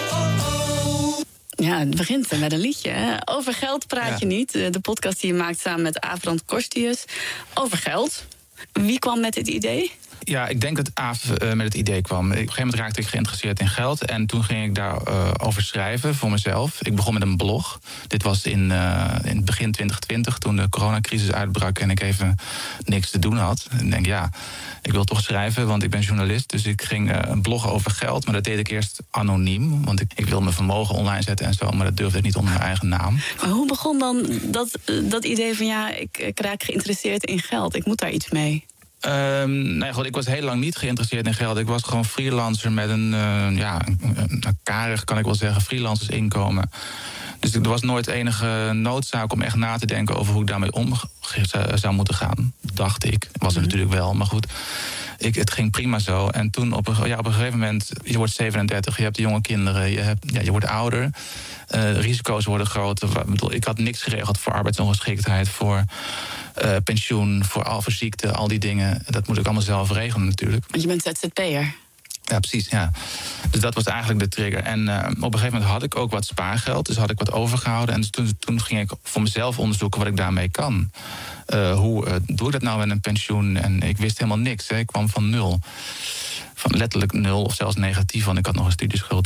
Speaker 3: oh, oh. Ja, het begint met een liedje. Hè? Over geld praat ja. je niet. De podcast die je maakt samen met Avrand Kostius. Over geld. Wie kwam met dit idee?
Speaker 10: Ja, ik denk dat Aaf uh, met het idee kwam. Op een gegeven moment raakte ik geïnteresseerd in geld. En toen ging ik daarover uh, over schrijven voor mezelf. Ik begon met een blog. Dit was in, uh, in begin twintig twintig, toen de coronacrisis uitbrak... en ik even niks te doen had. En ik denk, ja, ik wil toch schrijven, want ik ben journalist. Dus ik ging uh, een blog over geld. Maar dat deed ik eerst anoniem. Want ik, ik wilde mijn vermogen online zetten en zo. Maar dat durfde ik niet onder mijn eigen naam.
Speaker 3: Maar hoe begon dan dat, dat idee van... ja, ik, ik raak geïnteresseerd in geld. Ik moet daar iets mee.
Speaker 10: Um, nou ja, goed, ik was heel lang niet geïnteresseerd in geld. Ik was gewoon freelancer met een, uh, ja, een, een karig, kan ik wel zeggen, freelancersinkomen. Dus er was nooit enige noodzaak om echt na te denken over hoe ik daarmee om zou moeten gaan. Dacht ik. Was er natuurlijk wel, maar goed. Ik, het ging prima zo. En toen op een, ja, op een gegeven moment, je wordt zevenendertig, je hebt jonge kinderen, je, hebt, ja, je wordt ouder. Uh, de risico's worden groter. Ik had niks geregeld voor arbeidsongeschiktheid, voor uh, pensioen, voor al voor ziekte, al die dingen. Dat moet ik allemaal zelf regelen natuurlijk.
Speaker 3: Want je bent Z Z P'er.
Speaker 10: Ja, precies, ja. Dus dat was eigenlijk de trigger. En uh, op een gegeven moment had ik ook wat spaargeld. Dus had ik wat overgehouden. En dus toen, toen ging ik voor mezelf onderzoeken wat ik daarmee kan. Uh, hoe uh, doe ik dat nou met een pensioen? En ik wist helemaal niks. Hè. Ik kwam van nul. Van letterlijk nul of zelfs negatief, want ik had nog een studieschuld toen ook.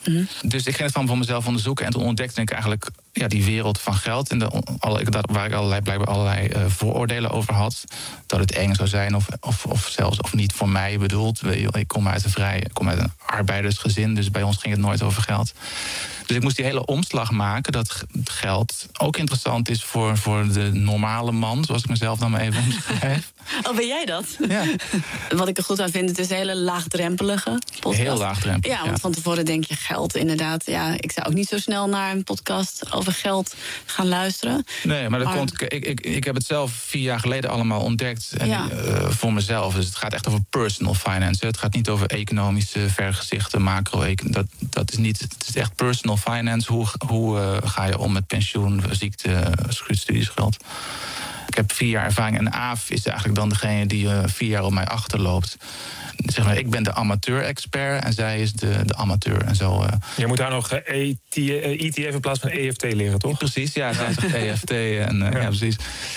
Speaker 10: Mm-hmm. Dus ik ging het van voor mezelf onderzoeken. En toen ontdekte ik eigenlijk ja, die wereld van geld. En de, alle, waar ik allerlei, blijkbaar allerlei uh, vooroordelen over had. Dat het eng zou zijn of, of, of zelfs of niet voor mij bedoeld. Ik kom uit een vrij, ik kom uit een arbeidersgezin. Dus bij ons ging het nooit over geld. Dus ik moest die hele omslag maken dat geld ook interessant is voor, voor de normale man. Zoals ik mezelf dan maar even omschrijf.
Speaker 3: Oh, ben jij dat?
Speaker 10: Ja.
Speaker 3: Wat ik er goed aan vind, het is een hele laagdrempelige podcast.
Speaker 10: Heel laagdrempelig,
Speaker 3: Ja, want van tevoren denk je geld, inderdaad. Ja, ik zou ook niet zo snel naar een podcast over geld gaan luisteren.
Speaker 10: Nee, maar dat
Speaker 3: maar...
Speaker 10: komt. Ik, ik, ik heb het zelf vier jaar geleden allemaal ontdekt. En
Speaker 3: Ja.
Speaker 10: uh, voor mezelf. Dus het gaat echt over personal finance. Het gaat niet over economische vergezichten, macro. Dat, dat is niet. Het is echt personal finance. Hoe, hoe uh, ga je om met pensioen, ziekte, studieschuld? Ik heb vier jaar ervaring en Aaf is eigenlijk dan degene die uh, vier jaar op mij achterloopt. Zeg maar, ik ben de amateur-expert en zij is de, de amateur. En zo, uh...
Speaker 11: Je moet haar nog E T F in plaats van E F T leren, toch?
Speaker 10: Precies, ja, zij zegt E F T. En, uh, ja. ja, precies.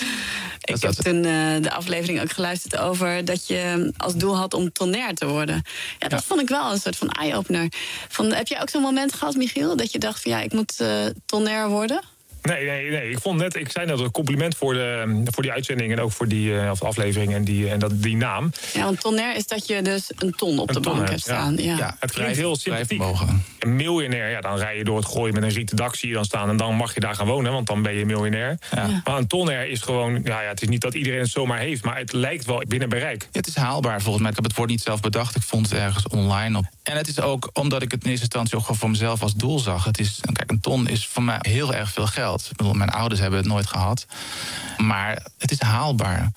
Speaker 3: Ik heb toen uh, de aflevering ook geluisterd over dat je als doel had om tonner te worden. Ja, dat ja. vond ik wel een soort van eye-opener. Van, heb jij ook zo'n moment gehad, Michiel, dat je dacht van ja, ik moet uh, tonner worden?
Speaker 11: Nee, nee, nee. Ik vond net, ik zei net een compliment voor, de, voor die uitzending en ook voor die uh, aflevering en die, en dat, die naam.
Speaker 3: Ja, want tonner is dat je dus een ton op een de ton bank hebt staan. Ja.
Speaker 11: Ja. Ja, het klinkt heel sympathiek. Een miljonair, ja, dan rij je door het gooien met een rieten dak, zie je dan staan en dan mag je daar gaan wonen, want dan ben je miljonair. Ja. Ja. Maar een tonner is gewoon, ja, ja, het is niet dat iedereen het zomaar heeft, maar het lijkt wel binnen bereik.
Speaker 10: Ja, het is haalbaar volgens mij. Ik heb het woord niet zelf bedacht, ik vond het ergens online op. En het is ook, omdat ik het in eerste instantie ook gewoon voor mezelf als doel zag. Het is, kijk, een ton is voor mij heel erg veel geld. Ik bedoel, mijn ouders hebben het nooit gehad. Maar het is haalbaar.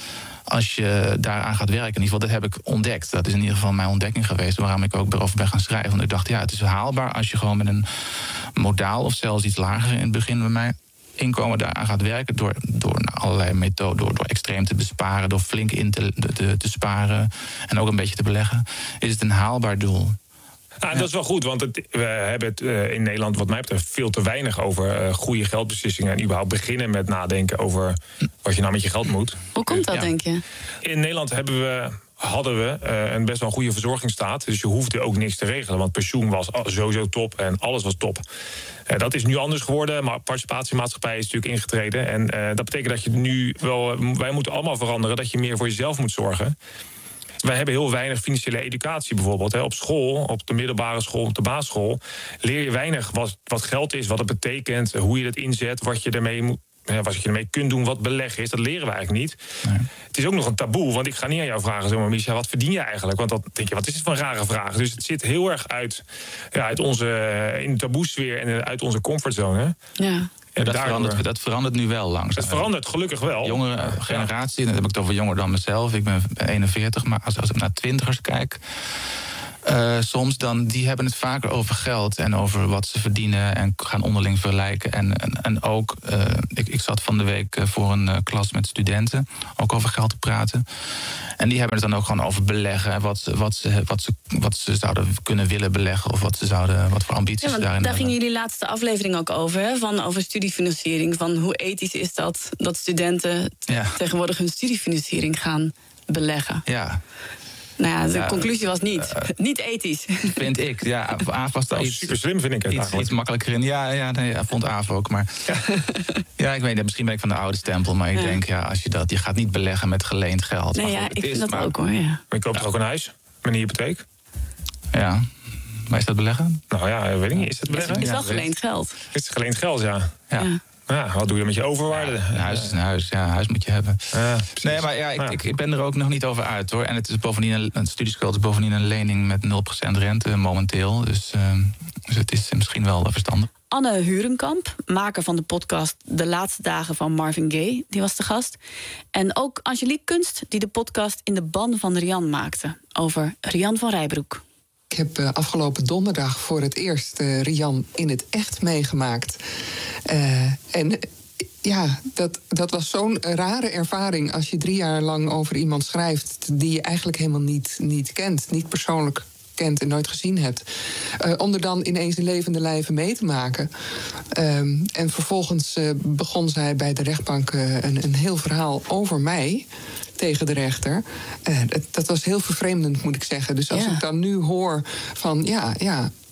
Speaker 10: Als je daaraan gaat werken, in ieder geval, dat heb ik ontdekt. Dat is in ieder geval mijn ontdekking geweest, waarom ik ook erover ben gaan schrijven. Want ik dacht, ja, het is haalbaar als je gewoon met een modaal of zelfs iets lager in het begin bij mij inkomen daaraan gaat werken door, door nou, allerlei methoden, door, door extreem te besparen, door flink in te, te, te sparen en ook een beetje te beleggen, is het een haalbaar doel.
Speaker 11: Nou, ja. Dat is wel goed, want het, we hebben het uh, in Nederland wat mij betreft veel te weinig over uh, goede geldbeslissingen en überhaupt beginnen met nadenken over wat je nou met je geld moet.
Speaker 3: Hoe komt dat,
Speaker 11: ja.
Speaker 3: denk je?
Speaker 11: In Nederland hebben we, hadden we uh, een best wel een goede verzorgingsstaat, dus je hoefde ook niks te regelen, want pensioen was sowieso top en alles was top. Uh, dat is nu anders geworden, maar participatiemaatschappij is natuurlijk ingetreden en uh, dat betekent dat je nu wel, uh, wij moeten allemaal veranderen, dat je meer voor jezelf moet zorgen. Wij hebben heel weinig financiële educatie bijvoorbeeld. Hè. Op school, op de middelbare school, op de basisschool, leer je weinig wat, wat geld is, wat het betekent, hoe je het inzet, wat je ermee moet. Ja, wat je ermee kunt doen, wat beleggen is, dat leren we eigenlijk niet. Nee. Het is ook nog een taboe, want ik ga niet aan jou vragen, zomaar, Misha, wat verdien je eigenlijk? Want dan denk je, wat is dit voor een rare vraag? Dus het zit heel erg uit, ja, uit onze, in de taboesfeer en uit onze comfortzone.
Speaker 3: Ja.
Speaker 10: Ja, dat, verandert, dat verandert nu wel langzaam.
Speaker 11: Het verandert gelukkig wel.
Speaker 10: Jongere generatie, ja. Dan heb ik het over jonger dan mezelf. Ik ben eenenveertig, maar als, als ik naar twintigers kijk, Uh, soms dan, die hebben het vaker over geld en over wat ze verdienen en gaan onderling vergelijken. En, en, en ook, uh, ik, ik zat van de week voor een uh, klas met studenten, ook over geld te praten. En die hebben het dan ook gewoon over beleggen en wat, wat, ze, wat, ze, wat ze zouden kunnen willen beleggen of wat ze zouden, wat voor ambities
Speaker 3: ja,
Speaker 10: ze daarin
Speaker 3: daar
Speaker 10: hebben.
Speaker 3: ging jullie laatste aflevering ook over, hè? Van over studiefinanciering. Van hoe ethisch is dat dat studenten
Speaker 10: ja.
Speaker 3: tegenwoordig hun studiefinanciering gaan beleggen?
Speaker 10: Ja.
Speaker 3: Nou ja, de
Speaker 10: ja,
Speaker 3: conclusie was niet. Uh, niet ethisch.
Speaker 10: Vind ik, ja. Aaf was daar
Speaker 11: oh,
Speaker 10: iets,
Speaker 11: super slim, vind ik het
Speaker 10: iets, iets makkelijker in. Ja, ja, nee, ja vond Aaf ook. Maar ja. ja, ik weet niet, misschien ben ik van de oude stempel. Maar ik ja. denk, ja, als je dat, je gaat niet beleggen met geleend geld.
Speaker 3: Nee,
Speaker 10: maar
Speaker 3: ja,
Speaker 10: goed,
Speaker 3: ik vind
Speaker 10: is,
Speaker 3: dat
Speaker 10: maar,
Speaker 3: ook hoor, ja.
Speaker 11: Maar je koopt ja. ook een huis met een hypotheek.
Speaker 10: Ja, maar is dat beleggen?
Speaker 11: Nou ja, weet ik niet. Is dat beleggen?
Speaker 3: Het is wel
Speaker 11: ja,
Speaker 3: geleend geld.
Speaker 11: Het is geleend geld, ja.
Speaker 10: Ja. ja.
Speaker 11: Ja, wat doe je met je overwaarde?
Speaker 10: Ja, een huis is een huis. Ja, een huis moet je hebben.
Speaker 11: Ja,
Speaker 10: nee, maar ja ik, ja. Ik, ik ben er ook nog niet over uit, hoor. En het is bovendien een, een studieschuld is bovendien een lening met nul procent rente momenteel. Dus, uh, dus het is misschien wel verstandig.
Speaker 3: Anne Hurenkamp, maker van de podcast De Laatste Dagen van Marvin Gaye, die was de gast. En ook Angelique Kunst, die de podcast In de Ban van Rian maakte. Over Rian van Rijbroek.
Speaker 13: Ik heb uh, afgelopen donderdag voor het eerst uh, Rian in het echt meegemaakt. Uh, en uh, ja, dat, dat was zo'n rare ervaring als je drie jaar lang over iemand schrijft die je eigenlijk helemaal niet, niet kent, niet persoonlijk kent en nooit gezien hebt. Uh, om er dan ineens in levende lijven mee te maken. Um, en vervolgens uh, begon zij bij de rechtbank uh, een, een heel verhaal over mij tegen de rechter. Uh, dat, dat was heel vervreemdend, moet ik zeggen. Dus als ja. ik dan nu hoor van, ja, ja,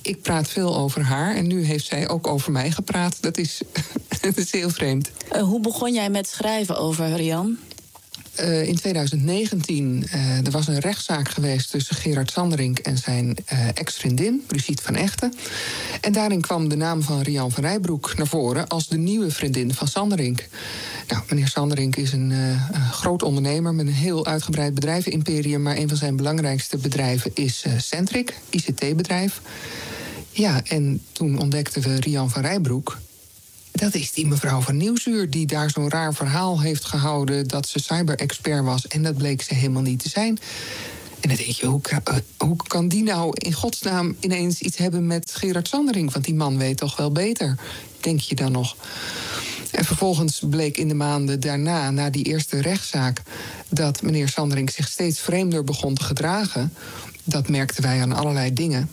Speaker 13: ik praat veel over haar en nu heeft zij ook over mij gepraat. Dat is, dat is heel vreemd.
Speaker 3: Uh, hoe begon jij met schrijven over Rian?
Speaker 13: Uh, in twintig negentien uh, er was een rechtszaak geweest tussen Gerard Sanderink en zijn uh, ex-vriendin, Brigitte van Echten. En daarin kwam de naam van Rian van Rijbroek naar voren als de nieuwe vriendin van Sanderink. Nou, meneer Sanderink is een, uh, een groot ondernemer met een heel uitgebreid bedrijvenimperium, maar een van zijn belangrijkste bedrijven is uh, Centric, I C T-bedrijf. Ja, en toen ontdekten we Rian van Rijbroek. Dat is die mevrouw van Nieuwsuur die daar zo'n raar verhaal heeft gehouden dat ze cyber-expert was. En dat bleek ze helemaal niet te zijn. En dan denk je, hoe, hoe kan die nou in godsnaam ineens iets hebben met Gerard Sanderink? Want die man weet toch wel beter, denk je dan nog. En vervolgens bleek in de maanden daarna, na die eerste rechtszaak, dat meneer Sanderink zich steeds vreemder begon te gedragen. Dat merkten wij aan allerlei dingen.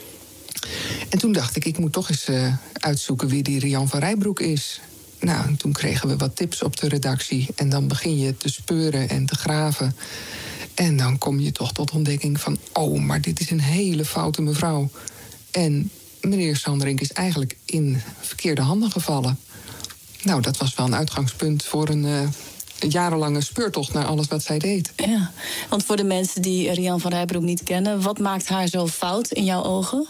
Speaker 13: En toen dacht ik, ik moet toch eens uh, uitzoeken wie die Rian van Rijbroek is. Nou, en toen kregen we wat tips op de redactie. En dan begin je te speuren en te graven. En dan kom je toch tot ontdekking van, oh, maar dit is een hele foute mevrouw. En meneer Sanderink is eigenlijk in verkeerde handen gevallen. Nou, dat was wel een uitgangspunt voor een uh, jarenlange speurtocht naar alles wat zij deed.
Speaker 3: Ja, want voor de mensen die Rian van Rijbroek niet kennen, wat maakt haar zo fout in jouw ogen?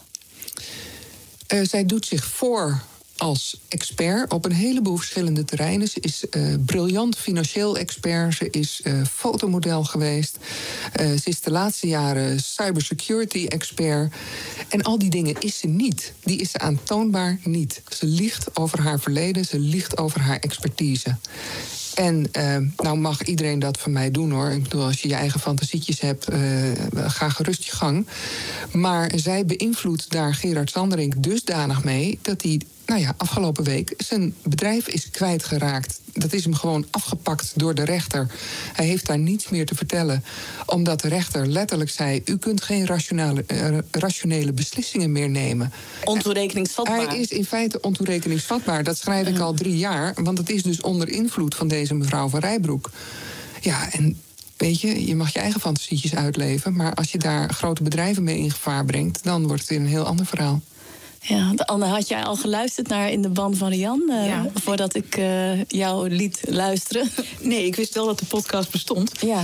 Speaker 13: Uh, zij doet zich voor als expert op een heleboel verschillende terreinen. Ze is uh, briljant financieel expert. Ze is uh, fotomodel geweest. Uh, ze is de laatste jaren cybersecurity expert. En al die dingen is ze niet. Die is ze aantoonbaar niet. Ze liegt over haar verleden. Ze liegt over haar expertise. En uh, nou mag iedereen dat van mij doen, hoor. Ik bedoel, als je je eigen fantasietjes hebt, uh, ga gerust je gang. Maar zij beïnvloedt daar Gerard Sanderink dusdanig mee dat hij, nou ja, afgelopen week zijn bedrijf is kwijtgeraakt. Dat is hem gewoon afgepakt door de rechter. Hij heeft daar niets meer te vertellen, omdat de rechter letterlijk zei, u kunt geen rationele, uh, rationele beslissingen meer nemen.
Speaker 3: Ontoerekeningsvatbaar.
Speaker 13: Hij is in feite ontoerekeningsvatbaar. Dat schrijf ik al drie jaar, want het is dus onder invloed van deze mevrouw van Rijbroek. Ja, en weet je, je mag je eigen fantasietjes uitleven, maar als je daar grote bedrijven mee in gevaar brengt, dan wordt het weer een heel ander verhaal.
Speaker 3: Ja, Anne, had jij al geluisterd naar In de Ban van Rian? Uh, ja. Voordat ik uh, jou liet luisteren?
Speaker 14: Nee, ik wist wel dat de podcast bestond.
Speaker 3: Ja.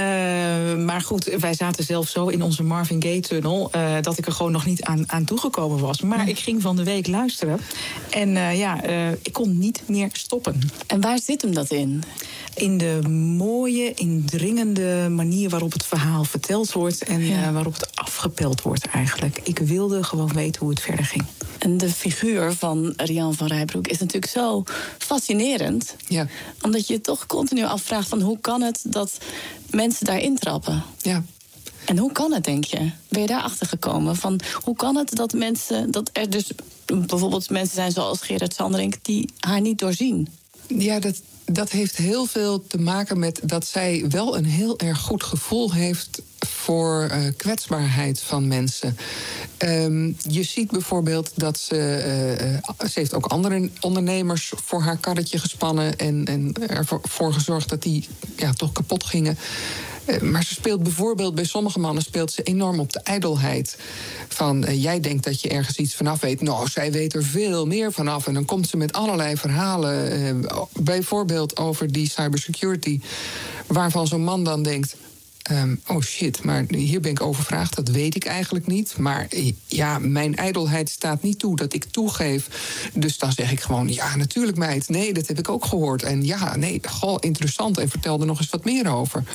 Speaker 14: Uh, maar goed, wij zaten zelf zo in onze Marvin Gaye-tunnel Uh, dat ik er gewoon nog niet aan, aan toegekomen was. Maar ja. Ik ging van de week luisteren. En uh, ja, uh, ik kon niet meer stoppen.
Speaker 3: En waar zit hem dat in?
Speaker 14: In de mooie, indringende manier waarop het verhaal verteld wordt en ja. uh, waarop het afgepeld wordt eigenlijk. Ik wilde gewoon weten hoe het verder ging.
Speaker 3: En de figuur van Rian van Rijbroek is natuurlijk zo fascinerend.
Speaker 13: Ja.
Speaker 3: Omdat je je toch continu afvraagt van hoe kan het dat mensen daarin trappen?
Speaker 13: Ja.
Speaker 3: En hoe kan het, denk je? Ben je daarachter gekomen? Van hoe kan het dat mensen, dat er dus bijvoorbeeld mensen zijn zoals Gerard Sanderink die haar niet doorzien?
Speaker 13: Ja, dat, dat heeft heel veel te maken met dat zij wel een heel erg goed gevoel heeft voor uh, kwetsbaarheid van mensen. Um, je ziet bijvoorbeeld dat ze... Uh, ze heeft ook andere ondernemers voor haar karretje gespannen en, en ervoor gezorgd dat die ja, toch kapot gingen. Uh, maar ze speelt bijvoorbeeld, bij sommige mannen speelt ze enorm op de ijdelheid. Van, uh, jij denkt dat je ergens iets vanaf weet. Nou, zij weet er veel meer vanaf. En dan komt ze met allerlei verhalen. Uh, bijvoorbeeld over die cybersecurity. Waarvan zo'n man dan denkt, Um, oh shit, maar hier ben ik overvraagd, dat weet ik eigenlijk niet. Maar ja, mijn ijdelheid staat niet toe dat ik toegeef. Dus dan zeg ik gewoon, ja, natuurlijk meid, nee, dat heb ik ook gehoord. En ja, nee, goh, interessant, en vertel er nog eens wat meer over.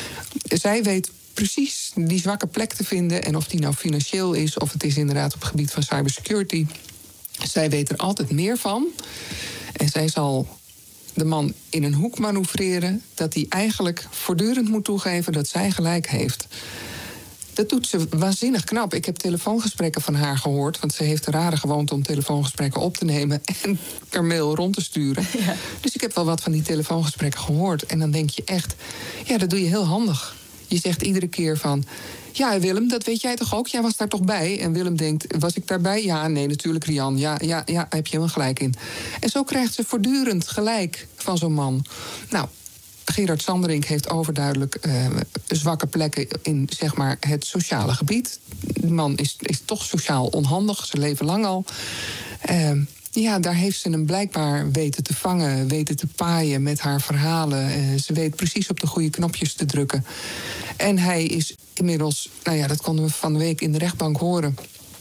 Speaker 13: Zij weet precies die zwakke plek te vinden, en of die nou financieel is of het is inderdaad op het gebied van cybersecurity. Zij weet er altijd meer van. En zij zal de man in een hoek manoeuvreren, dat hij eigenlijk voortdurend moet toegeven dat zij gelijk heeft. Dat doet ze waanzinnig knap. Ik heb telefoongesprekken van haar gehoord, want ze heeft de rare gewoonte om telefoongesprekken op te nemen en per mail rond te sturen. Ja. Dus ik heb wel wat van die telefoongesprekken gehoord. En dan denk je echt, ja, dat doe je heel handig. Je zegt iedere keer van, ja, Willem, dat weet jij toch ook? Jij was daar toch bij? En Willem denkt, was ik daarbij? Ja, nee, natuurlijk, Rian. Ja, ja, ja, heb je helemaal gelijk in. En zo krijgt ze voortdurend gelijk van zo'n man. Nou, Gerard Sanderink heeft overduidelijk uh, zwakke plekken in zeg maar, het sociale gebied. De man is, is toch sociaal onhandig, zijn leven lang al. Uh, ja, daar heeft ze hem blijkbaar weten te vangen, weten te paaien met haar verhalen. Uh, ze weet precies op de goede knopjes te drukken. En hij is inmiddels, nou ja, dat konden we van de week in de rechtbank horen.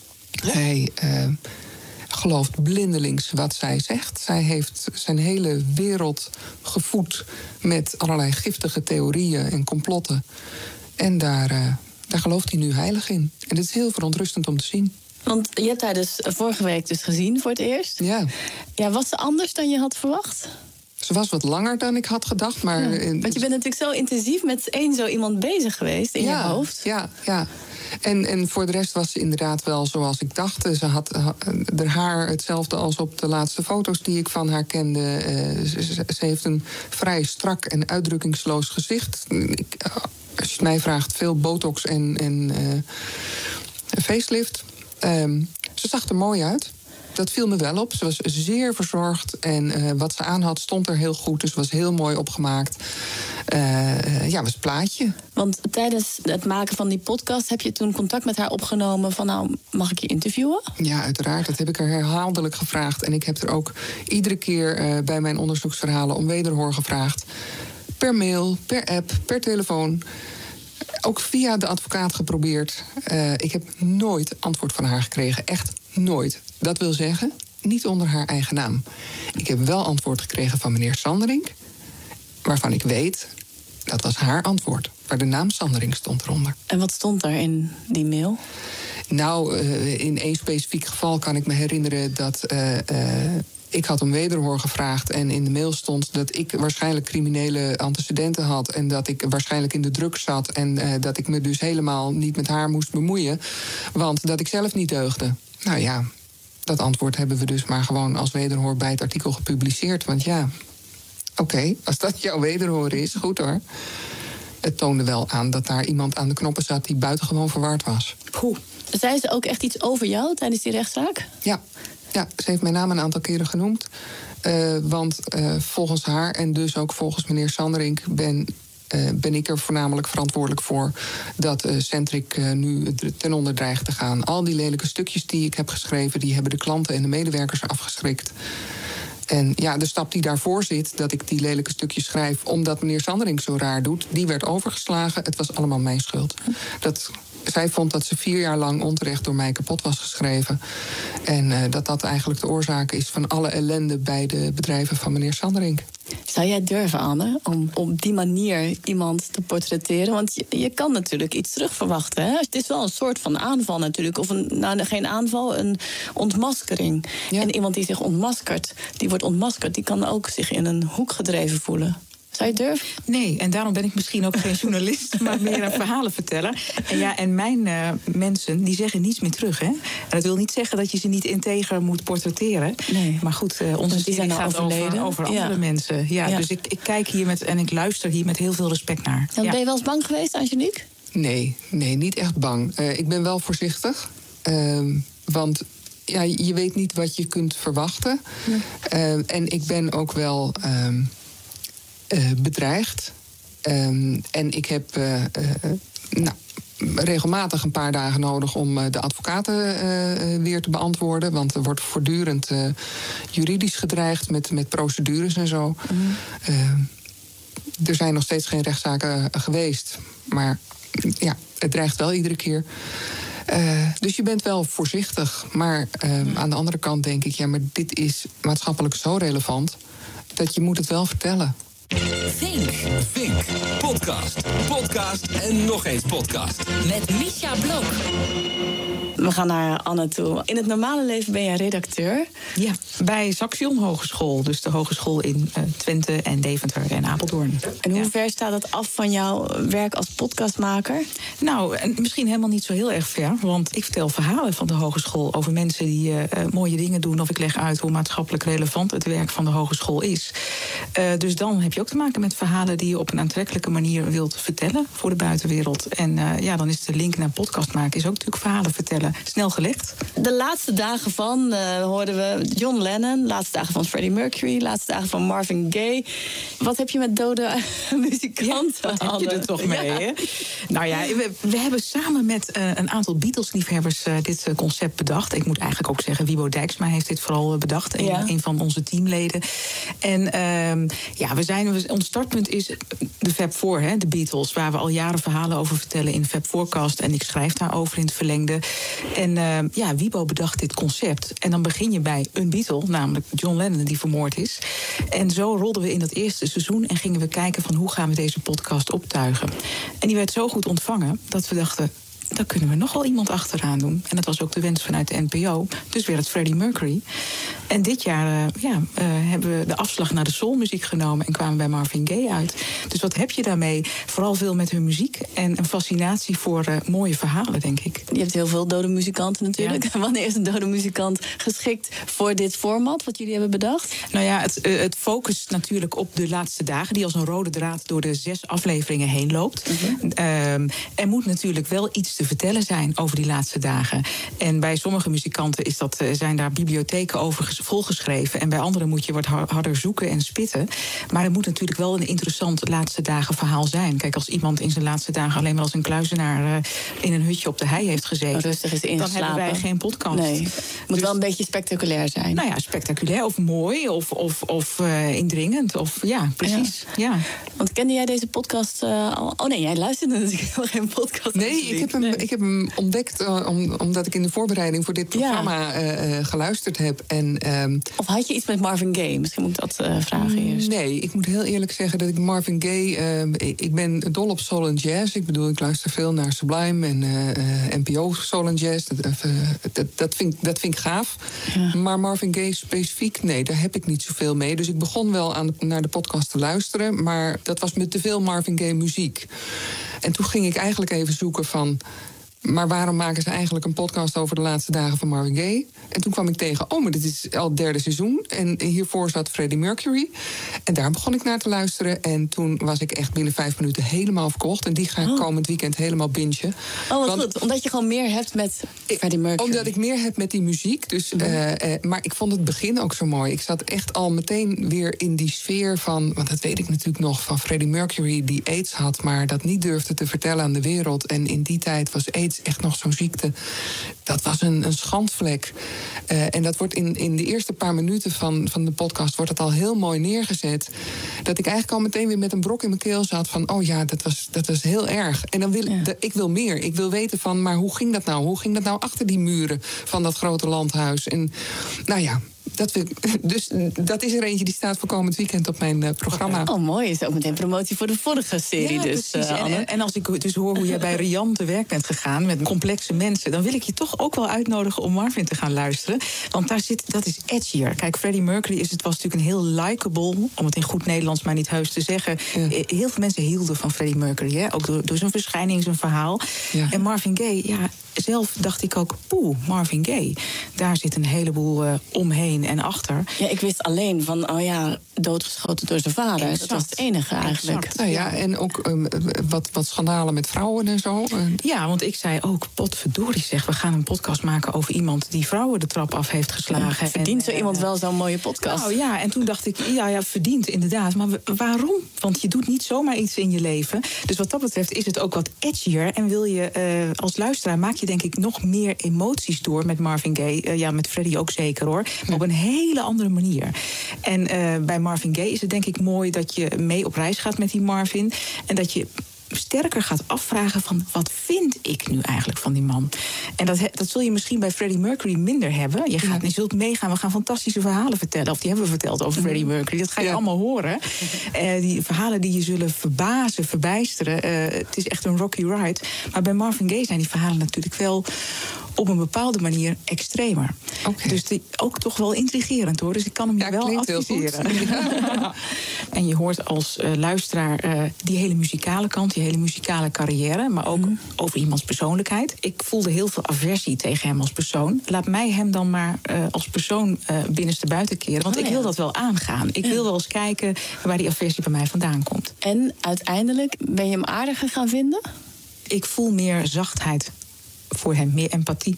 Speaker 13: Hij uh, gelooft blindelings wat zij zegt. Zij heeft zijn hele wereld gevoed met allerlei giftige theorieën en complotten. En daar, uh, daar gelooft hij nu heilig in. En het is heel verontrustend om te zien.
Speaker 3: Want je hebt haar dus vorige week dus gezien voor het eerst.
Speaker 13: Ja.
Speaker 3: Ja, was ze anders dan je had verwacht?
Speaker 13: Ze was wat langer dan ik had gedacht, maar...
Speaker 3: Ja, want je bent natuurlijk zo intensief met één zo iemand bezig geweest in
Speaker 13: ja,
Speaker 3: je hoofd.
Speaker 13: Ja, ja. En, en voor de rest was ze inderdaad wel zoals ik dacht. Ze had haar haar hetzelfde als op de laatste foto's die ik van haar kende. Uh, ze, ze heeft een vrij strak en uitdrukkingsloos gezicht. Ik, als je het mij vraagt, veel botox en, en uh, facelift. Um, ze zag er mooi uit. Dat viel me wel op. Ze was zeer verzorgd en uh, wat ze aan had stond er heel goed. Dus was heel mooi opgemaakt. Uh, ja, was een plaatje.
Speaker 3: Want tijdens het maken van die podcast heb je toen contact met haar opgenomen van nou, mag ik je interviewen?
Speaker 13: Ja, uiteraard. Dat heb ik haar herhaaldelijk gevraagd. En ik heb er ook iedere keer uh, bij mijn onderzoeksverhalen om wederhoor gevraagd. Per mail, per app, per telefoon. Ook via de advocaat geprobeerd. Uh, ik heb nooit antwoord van haar gekregen. Echt nooit. Dat wil zeggen, niet onder haar eigen naam. Ik heb wel antwoord gekregen van meneer Sanderink, waarvan ik weet, dat was haar antwoord, waar de naam Sanderink stond eronder.
Speaker 3: En wat stond er in die mail?
Speaker 13: Nou, uh, in één specifiek geval kan ik me herinneren dat... Uh, uh, ik had om wederhoor gevraagd en in de mail stond dat ik waarschijnlijk criminele antecedenten had en dat ik waarschijnlijk in de drugs zat en uh, dat ik me dus helemaal niet met haar moest bemoeien, want dat ik zelf niet deugde. Nou ja, dat antwoord hebben we dus maar gewoon als wederhoor bij het artikel gepubliceerd. Want ja, oké, okay, als dat jouw wederhoor is, goed hoor. Het toonde wel aan dat daar iemand aan de knoppen zat die buitengewoon verward was.
Speaker 3: Poeh. Zei ze ook echt iets over jou tijdens die rechtszaak?
Speaker 13: Ja. Ja, ze heeft mijn naam een aantal keren genoemd. Uh, want uh, volgens haar en dus ook volgens meneer Sanderink ben, uh, ben ik er voornamelijk verantwoordelijk voor dat uh, Centric uh, nu ten onder dreigt te gaan. Al die lelijke stukjes die ik heb geschreven, die hebben de klanten en de medewerkers afgeschrikt. En ja, de stap die daarvoor zit, dat ik die lelijke stukjes schrijf omdat meneer Sanderink zo raar doet, die werd overgeslagen. Het was allemaal mijn schuld. Dat... Zij vond dat ze vier jaar lang onterecht door mij kapot was geschreven. En uh, dat dat eigenlijk de oorzaak is van alle ellende bij de bedrijven van meneer Sanderink.
Speaker 3: Zou jij durven, Anne, om op die manier iemand te portretteren? Want je, je kan natuurlijk iets terug verwachten. Hè? Het is wel een soort van aanval natuurlijk. Of een, nou, geen aanval, een ontmaskering. Ja. En iemand die zich ontmaskert, die wordt ontmaskerd, die kan ook zich in een hoek gedreven voelen. Zou je durven?
Speaker 14: Nee, en daarom ben ik misschien ook geen journalist, maar meer een verhalenverteller. En ja, en mijn uh, mensen, die zeggen niets meer terug, hè? En dat wil niet zeggen dat je ze niet integer moet portretteren.
Speaker 3: Nee.
Speaker 14: Maar goed, uh, onze
Speaker 3: die zijn
Speaker 14: gaat over, over andere
Speaker 3: ja.
Speaker 14: mensen. Ja, ja. Dus ik, ik kijk hier met en ik luister hier met heel veel respect naar.
Speaker 3: Ja,
Speaker 14: ja.
Speaker 3: Ben je wel eens bang geweest, Angelique?
Speaker 13: Nee, nee, niet echt bang. Uh, ik ben wel voorzichtig. Uh, want ja, je weet niet wat je kunt verwachten. Ja. Uh, en ik ben ook wel... Uh, Uh, bedreigd. Um, en ik heb uh, uh, nou, regelmatig een paar dagen nodig om uh, de advocaten uh, weer te beantwoorden. Want er wordt voortdurend uh, juridisch gedreigd met, met procedures en zo. Mm. Uh, er zijn nog steeds geen rechtszaken uh, geweest. Maar ja, het dreigt wel iedere keer. Uh, dus je bent wel voorzichtig. Maar uh, mm. aan de andere kant denk ik, ja, maar dit is maatschappelijk zo relevant dat je moet het wel vertellen.
Speaker 2: Vink. Vink. Podcast. Podcast en nog eens podcast.
Speaker 8: Met Misha Blok.
Speaker 3: We gaan naar Anne toe. In het normale leven ben jij redacteur.
Speaker 14: Ja, bij Saxion Hogeschool. Dus de hogeschool in uh, Twente en Deventer en Apeldoorn.
Speaker 3: En hoe
Speaker 14: ja.
Speaker 3: ver staat dat af van jouw werk als podcastmaker?
Speaker 14: Nou, misschien helemaal niet zo heel erg ver. Want ik vertel verhalen van de hogeschool over mensen die uh, mooie dingen doen. Of ik leg uit hoe maatschappelijk relevant het werk van de hogeschool is. Uh, dus dan heb je ook te maken met verhalen die je op een aantrekkelijke manier wilt vertellen voor de buitenwereld. En uh, ja, dan is de link naar podcast maken is ook natuurlijk verhalen vertellen. Snel gelegd.
Speaker 3: De laatste dagen van uh, hoorden we John Lennon, laatste dagen van Freddie Mercury, laatste dagen van Marvin Gaye. Wat heb je met dode muzikanten?
Speaker 14: Ja, wat heb je er toch mee, ja. Hè? Nou ja, we, we hebben samen met uh, een aantal Beatles-liefhebbers uh, dit uh, concept bedacht. Ik moet eigenlijk ook zeggen, Wibo Dijksma heeft dit vooral uh, bedacht. Een, ja. een van onze teamleden. En uh, ja, we zijn, we, ons startpunt is de Fab Four, hè, de Beatles, waar we al jaren verhalen over vertellen in Fab Fourcast. En ik schrijf daarover in het verlengde. En uh, ja, Wibo bedacht dit concept. En dan begin je bij een Beatle, namelijk John Lennon, die vermoord is. En zo rolden we in dat eerste seizoen en gingen we kijken van hoe gaan we deze podcast optuigen. En die werd zo goed ontvangen dat we dachten, daar kunnen we nog wel iemand achteraan doen. En dat was ook de wens vanuit de N P O. Dus weer het Freddie Mercury. En dit jaar uh, ja, uh, hebben we de afslag naar de soulmuziek genomen en kwamen bij Marvin Gaye uit. Dus wat heb je daarmee? Vooral veel met hun muziek en een fascinatie voor uh, mooie verhalen, denk ik.
Speaker 3: Je hebt heel veel dode muzikanten natuurlijk. Ja. Wanneer is een dode muzikant geschikt voor dit format wat jullie hebben bedacht?
Speaker 14: Nou ja, het, uh, het focust natuurlijk op de laatste dagen, die als een rode draad door de zes afleveringen heen loopt. Mm-hmm. Um, er moet natuurlijk wel iets te vertellen zijn over die laatste dagen. En bij sommige muzikanten is dat, zijn daar bibliotheken over volgeschreven. En bij anderen moet je wat harder zoeken en spitten. Maar er moet natuurlijk wel een interessant laatste dagen verhaal zijn. Kijk, als iemand in zijn laatste dagen alleen maar als een kluizenaar uh, in een hutje op de hei heeft gezeten,
Speaker 3: rustig is
Speaker 14: dan hebben wij geen podcast.
Speaker 3: Nee, het moet dus wel een beetje spectaculair zijn.
Speaker 14: Nou ja, spectaculair of mooi of, of, of uh, indringend. Of, ja, precies. Ja. Ja.
Speaker 3: Want kende jij deze podcast uh, al? Oh nee, jij luisterde natuurlijk helemaal geen podcast.
Speaker 13: Nee, ik heb hem, nee. ik heb hem ontdekt uh, om, omdat ik in de voorbereiding voor dit programma ja. uh, uh, geluisterd heb. En, um,
Speaker 3: of had je iets met Marvin Gaye? Misschien moet ik dat uh, vragen eerst.
Speaker 13: Nee, ik moet heel eerlijk zeggen dat ik Marvin Gaye... Uh, ik, ik ben dol op soul en jazz. Ik bedoel, ik luister veel naar Sublime en uh, uh, N P O soul en jazz. Dat, uh, dat, dat, vind, dat vind ik gaaf. Ja. Maar Marvin Gaye specifiek, nee, daar heb ik niet zoveel mee. Dus ik begon wel aan de, naar de podcast te luisteren, maar dat was me te veel Marvin Gaye muziek. En toen ging ik eigenlijk even zoeken van, maar waarom maken ze eigenlijk een podcast over de laatste dagen van Marvin Gaye? En toen kwam ik tegen, oh, maar dit is al het derde seizoen. En hiervoor zat Freddie Mercury. En daar begon ik naar te luisteren. En toen was ik echt binnen vijf minuten helemaal verkocht. En die ga ik oh. komend weekend helemaal bingen.
Speaker 3: Oh, wat Want, goed. Omdat je gewoon meer hebt met Freddie Mercury.
Speaker 13: Omdat ik meer heb met die muziek. Dus, mm-hmm. uh, uh, maar ik vond het begin ook zo mooi. Ik zat echt al meteen weer in die sfeer van, want dat weet ik natuurlijk nog, van Freddie Mercury die AIDS had, maar dat niet durfde te vertellen aan de wereld. En in die tijd was AIDS echt nog zo'n ziekte. Dat was een, een schandvlek. Uh, en dat wordt in, in de eerste paar minuten van, van de podcast wordt het al heel mooi neergezet. Dat ik eigenlijk al meteen weer met een brok in mijn keel zat van, oh ja, dat was, dat was heel erg. En dan wil ik, ja. de, ik wil meer. Ik wil weten van, maar hoe ging dat nou? Hoe ging dat nou achter die muren van dat grote landhuis? En nou ja, dat wil, dus dat is er eentje die staat voor komend weekend op mijn uh, programma.
Speaker 3: Oh, mooi. Is ook meteen promotie voor de vorige serie.
Speaker 14: Ja,
Speaker 3: dus,
Speaker 14: uh, en, en als ik dus hoor hoe jij bij Rian te werk bent gegaan met complexe mensen, dan wil ik je toch ook wel uitnodigen om Marvin te gaan luisteren. Want daar zit, dat is edgier. Kijk, Freddie Mercury is, het was natuurlijk een heel likable, om het in goed Nederlands maar niet heus te zeggen. Ja. Heel veel mensen hielden van Freddie Mercury, hè? Ook door, door zijn verschijning, zijn verhaal. Ja. En Marvin Gaye, ja, zelf dacht ik ook, poeh, Marvin Gaye. Daar zit een heleboel uh, omheen en achter.
Speaker 3: Ja, ik wist alleen van, oh ja, doodgeschoten door zijn vader. Exact. Dat was het enige eigenlijk.
Speaker 13: Exact. Nou ja, en ook um, wat, wat schandalen met vrouwen en zo.
Speaker 14: Ja, want ik zei ook, potverdorie zeg, we gaan een podcast maken over iemand die vrouwen de trap af heeft geslagen.
Speaker 3: Ja, verdient
Speaker 14: en,
Speaker 3: zo uh, iemand wel zo'n mooie podcast?
Speaker 14: Nou ja, en toen dacht ik, ja, ja, verdient inderdaad. Maar waarom? Want je doet niet zomaar iets in je leven. Dus wat dat betreft is het ook wat edgier. En wil je uh, als luisteraar, maak je denk ik nog meer emoties door met Marvin Gaye. Uh, ja, met Freddie ook zeker hoor. Maar op een hele andere manier. En uh, bij Marvin Gaye is het denk ik mooi dat je mee op reis gaat met die Marvin. En dat je sterker gaat afvragen van, wat vind ik nu eigenlijk van die man? En dat, dat zul je misschien bij Freddie Mercury minder hebben. Je, gaat, je zult meegaan, we gaan fantastische verhalen vertellen. Of die hebben we verteld over Freddie Mercury. Dat ga je ja. allemaal horen. Uh, die verhalen die je zullen verbazen, verbijsteren. Uh, het is echt een rocky ride. Maar bij Marvin Gaye zijn die verhalen natuurlijk wel op een bepaalde manier extremer. Okay. Dus die, ook toch wel intrigerend hoor. Dus ik kan hem je ja, wel adviseren. Ja. En je hoort als uh, luisteraar uh, die hele muzikale kant, die hele muzikale carrière, maar ook mm. over iemands persoonlijkheid. Ik voelde heel veel aversie tegen hem als persoon. Laat mij hem dan maar uh, als persoon uh, binnenste buiten keren. Want oh, ik wil ja. dat wel aangaan. Ik ja. wil wel eens kijken waar die aversie bij mij vandaan komt.
Speaker 3: En uiteindelijk ben je hem aardiger gaan vinden?
Speaker 14: Ik voel meer zachtheid voor hem, meer empathie.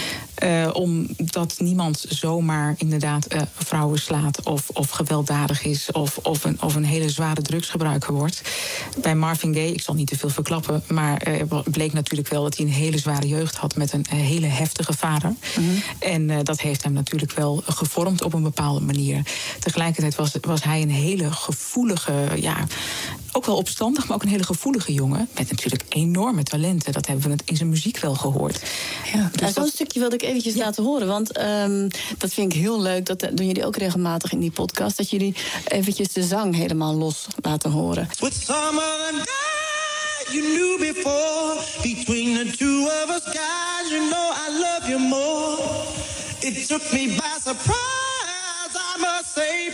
Speaker 14: Uh, omdat niemand zomaar inderdaad uh, vrouwen slaat of, of gewelddadig is of, of, een, of een hele zware drugsgebruiker wordt. Bij Marvin Gaye, ik zal niet te veel verklappen, maar uh, bleek natuurlijk wel dat hij een hele zware jeugd had met een, een hele heftige vader. Mm-hmm. En uh, dat heeft hem natuurlijk wel gevormd op een bepaalde manier. Tegelijkertijd was, was hij een hele gevoelige, ja, ook wel opstandig, maar ook een hele gevoelige jongen. Met natuurlijk enorme talenten. Dat hebben we in zijn muziek wel gehoord.
Speaker 3: Ja, dus nou, zo'n dat... stukje wilde ik eventjes ja. laten horen. Want um, dat vind ik heel leuk. Dat doen jullie ook regelmatig in die podcast. Dat jullie eventjes de zang helemaal los laten horen. With some of them guys you knew before. Between the two of us guys, you know I love you more. It took me by surprise, I must say.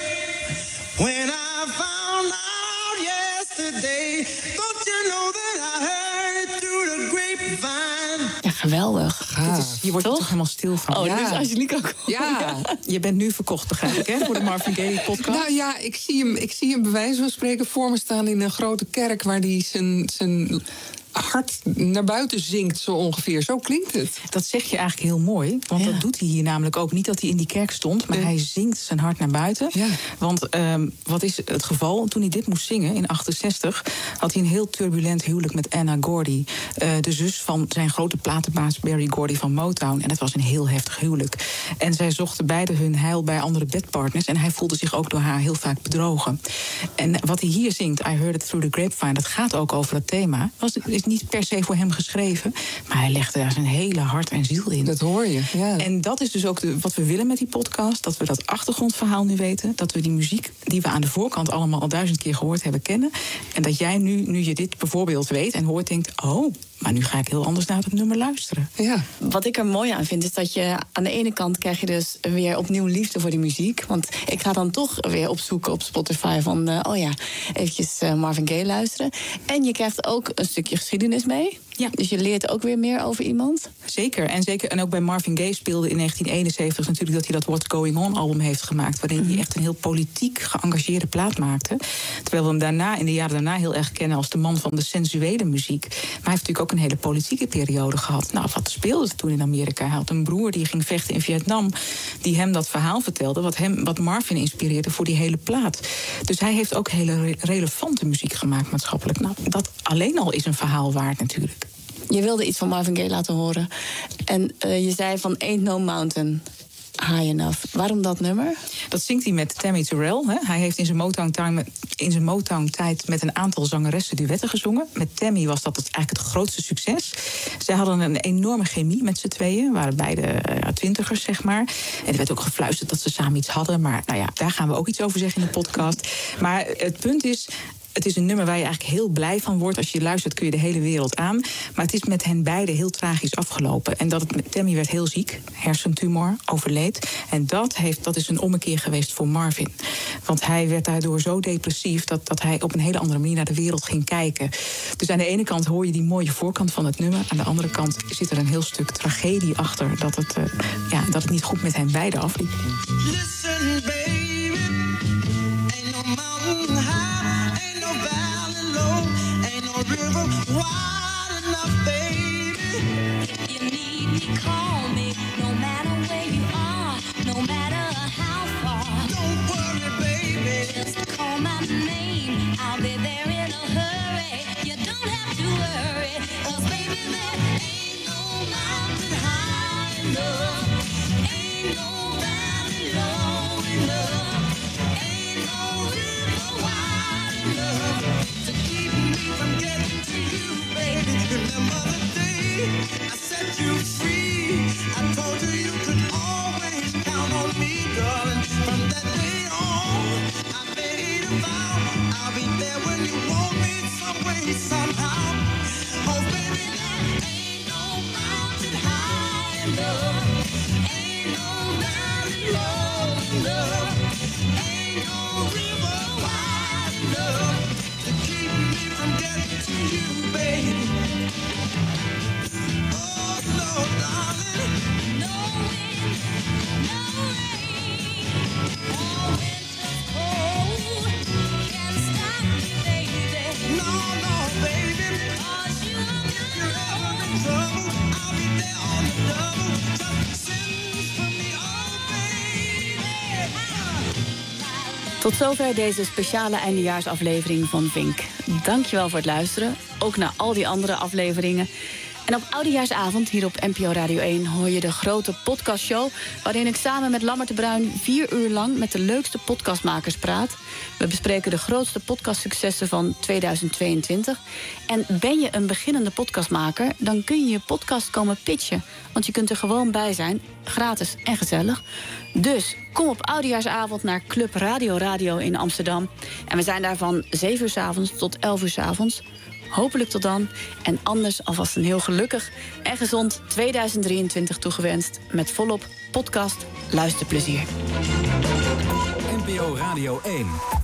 Speaker 3: When I found out yesterday. Don't you know that I heard it through the grapevine. Ja, geweldig.
Speaker 14: Dit is, je wordt er toch helemaal stil van.
Speaker 3: Oh, ja. Dus Angelique ook.
Speaker 14: Ja. ja, je bent nu verkocht, begrijp ik, hè, voor de Marvin Gaye podcast.
Speaker 13: Nou ja, ik zie hem, ik zie hem bij wijze van spreken voor me staan in een grote kerk waar hij zijn, zijn hart naar buiten zingt, zo ongeveer. Zo klinkt het.
Speaker 14: Dat zeg je eigenlijk heel mooi, want ja. dat doet hij hier namelijk ook. Niet dat hij in die kerk stond, maar ja. hij zingt zijn hart naar buiten. Ja. Want um, wat is het geval? Toen hij dit moest zingen in achtenzestig... had hij een heel turbulent huwelijk met Anna Gordy, uh, de zus van zijn grote platenbaas Berry Gordy van Motown. En dat was een heel heftig huwelijk. En zij zochten beide hun heil bij andere bedpartners. En hij voelde zich ook door haar heel vaak bedrogen. En wat hij hier zingt, I Heard It Through the Grapevine, dat gaat ook over dat thema. Was, is niet per se voor hem geschreven, maar hij legde daar zijn hele hart en ziel in.
Speaker 13: Dat hoor je, ja.
Speaker 14: En dat is dus ook de, wat we willen met die podcast, dat we dat achtergrondverhaal nu weten, dat we die muziek die we aan de voorkant allemaal al duizend keer gehoord hebben kennen, en dat jij nu, nu je dit bijvoorbeeld weet en hoort, denkt, oh, maar nu ga ik heel anders naar het nummer luisteren.
Speaker 3: Ja. Wat ik er mooi aan vind, is dat je aan de ene kant krijg je dus weer opnieuw liefde voor die muziek. Want ik ga dan toch weer opzoeken op Spotify van, uh, oh ja, eventjes uh, Marvin Gaye luisteren. En je krijgt ook een stukje geschiedenis mee. Ja. Dus je leert ook weer meer over iemand.
Speaker 14: Zeker. En, zeker. en ook bij Marvin Gaye speelde in negentien eenenzeventig natuurlijk dat hij dat What's Going On album heeft gemaakt, waarin mm-hmm. hij echt een heel politiek geëngageerde plaat maakte. Terwijl we hem daarna, in de jaren daarna heel erg kennen als de man van de sensuele muziek. Maar hij heeft natuurlijk ook een hele politieke periode gehad. Nou, wat speelde er toen in Amerika? Hij had een broer die ging vechten in Vietnam, die hem dat verhaal vertelde, wat, hem, wat Marvin inspireerde voor die hele plaat. Dus hij heeft ook hele re- relevante muziek gemaakt maatschappelijk. Nou, dat alleen al is een verhaal waard natuurlijk.
Speaker 3: Je wilde iets van Marvin Gaye laten horen. En uh, je zei van Ain't No Mountain High Enough. Waarom dat nummer?
Speaker 14: Dat zingt hij met Tammy Terrell. Hè. Hij heeft in zijn Motown-tijd in zijn Motown-tijd met een aantal zangeressen duetten gezongen. Met Tammy was dat het eigenlijk het grootste succes. Zij hadden een enorme chemie met z'n tweeën. Waren beide uh, twintigers, zeg maar. En er werd ook gefluisterd dat ze samen iets hadden. Maar nou ja, daar gaan we ook iets over zeggen in de podcast. Maar het punt is, het is een nummer waar je eigenlijk heel blij van wordt. Als je luistert kun je de hele wereld aan. Maar het is met hen beiden heel tragisch afgelopen. En dat het met Tammy werd heel ziek. Hersentumor, overleed. En dat, heeft, dat is een ommekeer geweest voor Marvin. Want hij werd daardoor zo depressief dat, dat hij op een hele andere manier naar de wereld ging kijken. Dus aan de ene kant hoor je die mooie voorkant van het nummer. Aan de andere kant zit er een heel stuk tragedie achter. Dat het, uh, ja, dat het niet goed met hen beiden afliep. Listen, baby. Ain't no mountain high. River wide enough, baby. You need me, call me, no matter where you are, no matter how far. Don't worry, baby. Just call my name, I'll be there in a hurry. You don't have to worry, 'cause baby, there ain't no mountain high enough, ain't no valley low enough, ain't no river wide enough to keep me from getting to you, baby. Remember the day I set you free. I told you you could always count on me, darling. From that day on, I made a vow I'll be there when you want me, some way, somehow. Oh, baby, there ain't no mountain high enough.
Speaker 3: Tot zover deze speciale eindejaarsaflevering van Vink. Dankjewel voor het luisteren, ook naar al die andere afleveringen. En op Oudejaarsavond hier op N P O Radio één hoor je de grote podcastshow, waarin ik samen met Lammert de Bruin vier uur lang met de leukste podcastmakers praat. We bespreken de grootste podcastsuccessen van tweeduizend tweeëntwintig. En ben je een beginnende podcastmaker, dan kun je je podcast komen pitchen. Want je kunt er gewoon bij zijn, gratis en gezellig. Dus kom op Oudejaarsavond naar Club Radio Radio in Amsterdam. En we zijn daar van zeven uur 's avonds tot elf uur 's avonds. Hopelijk tot dan. En anders alvast een heel gelukkig en gezond tweeduizend drieëntwintig toegewenst. Met volop podcast luisterplezier.
Speaker 2: N P O Radio één.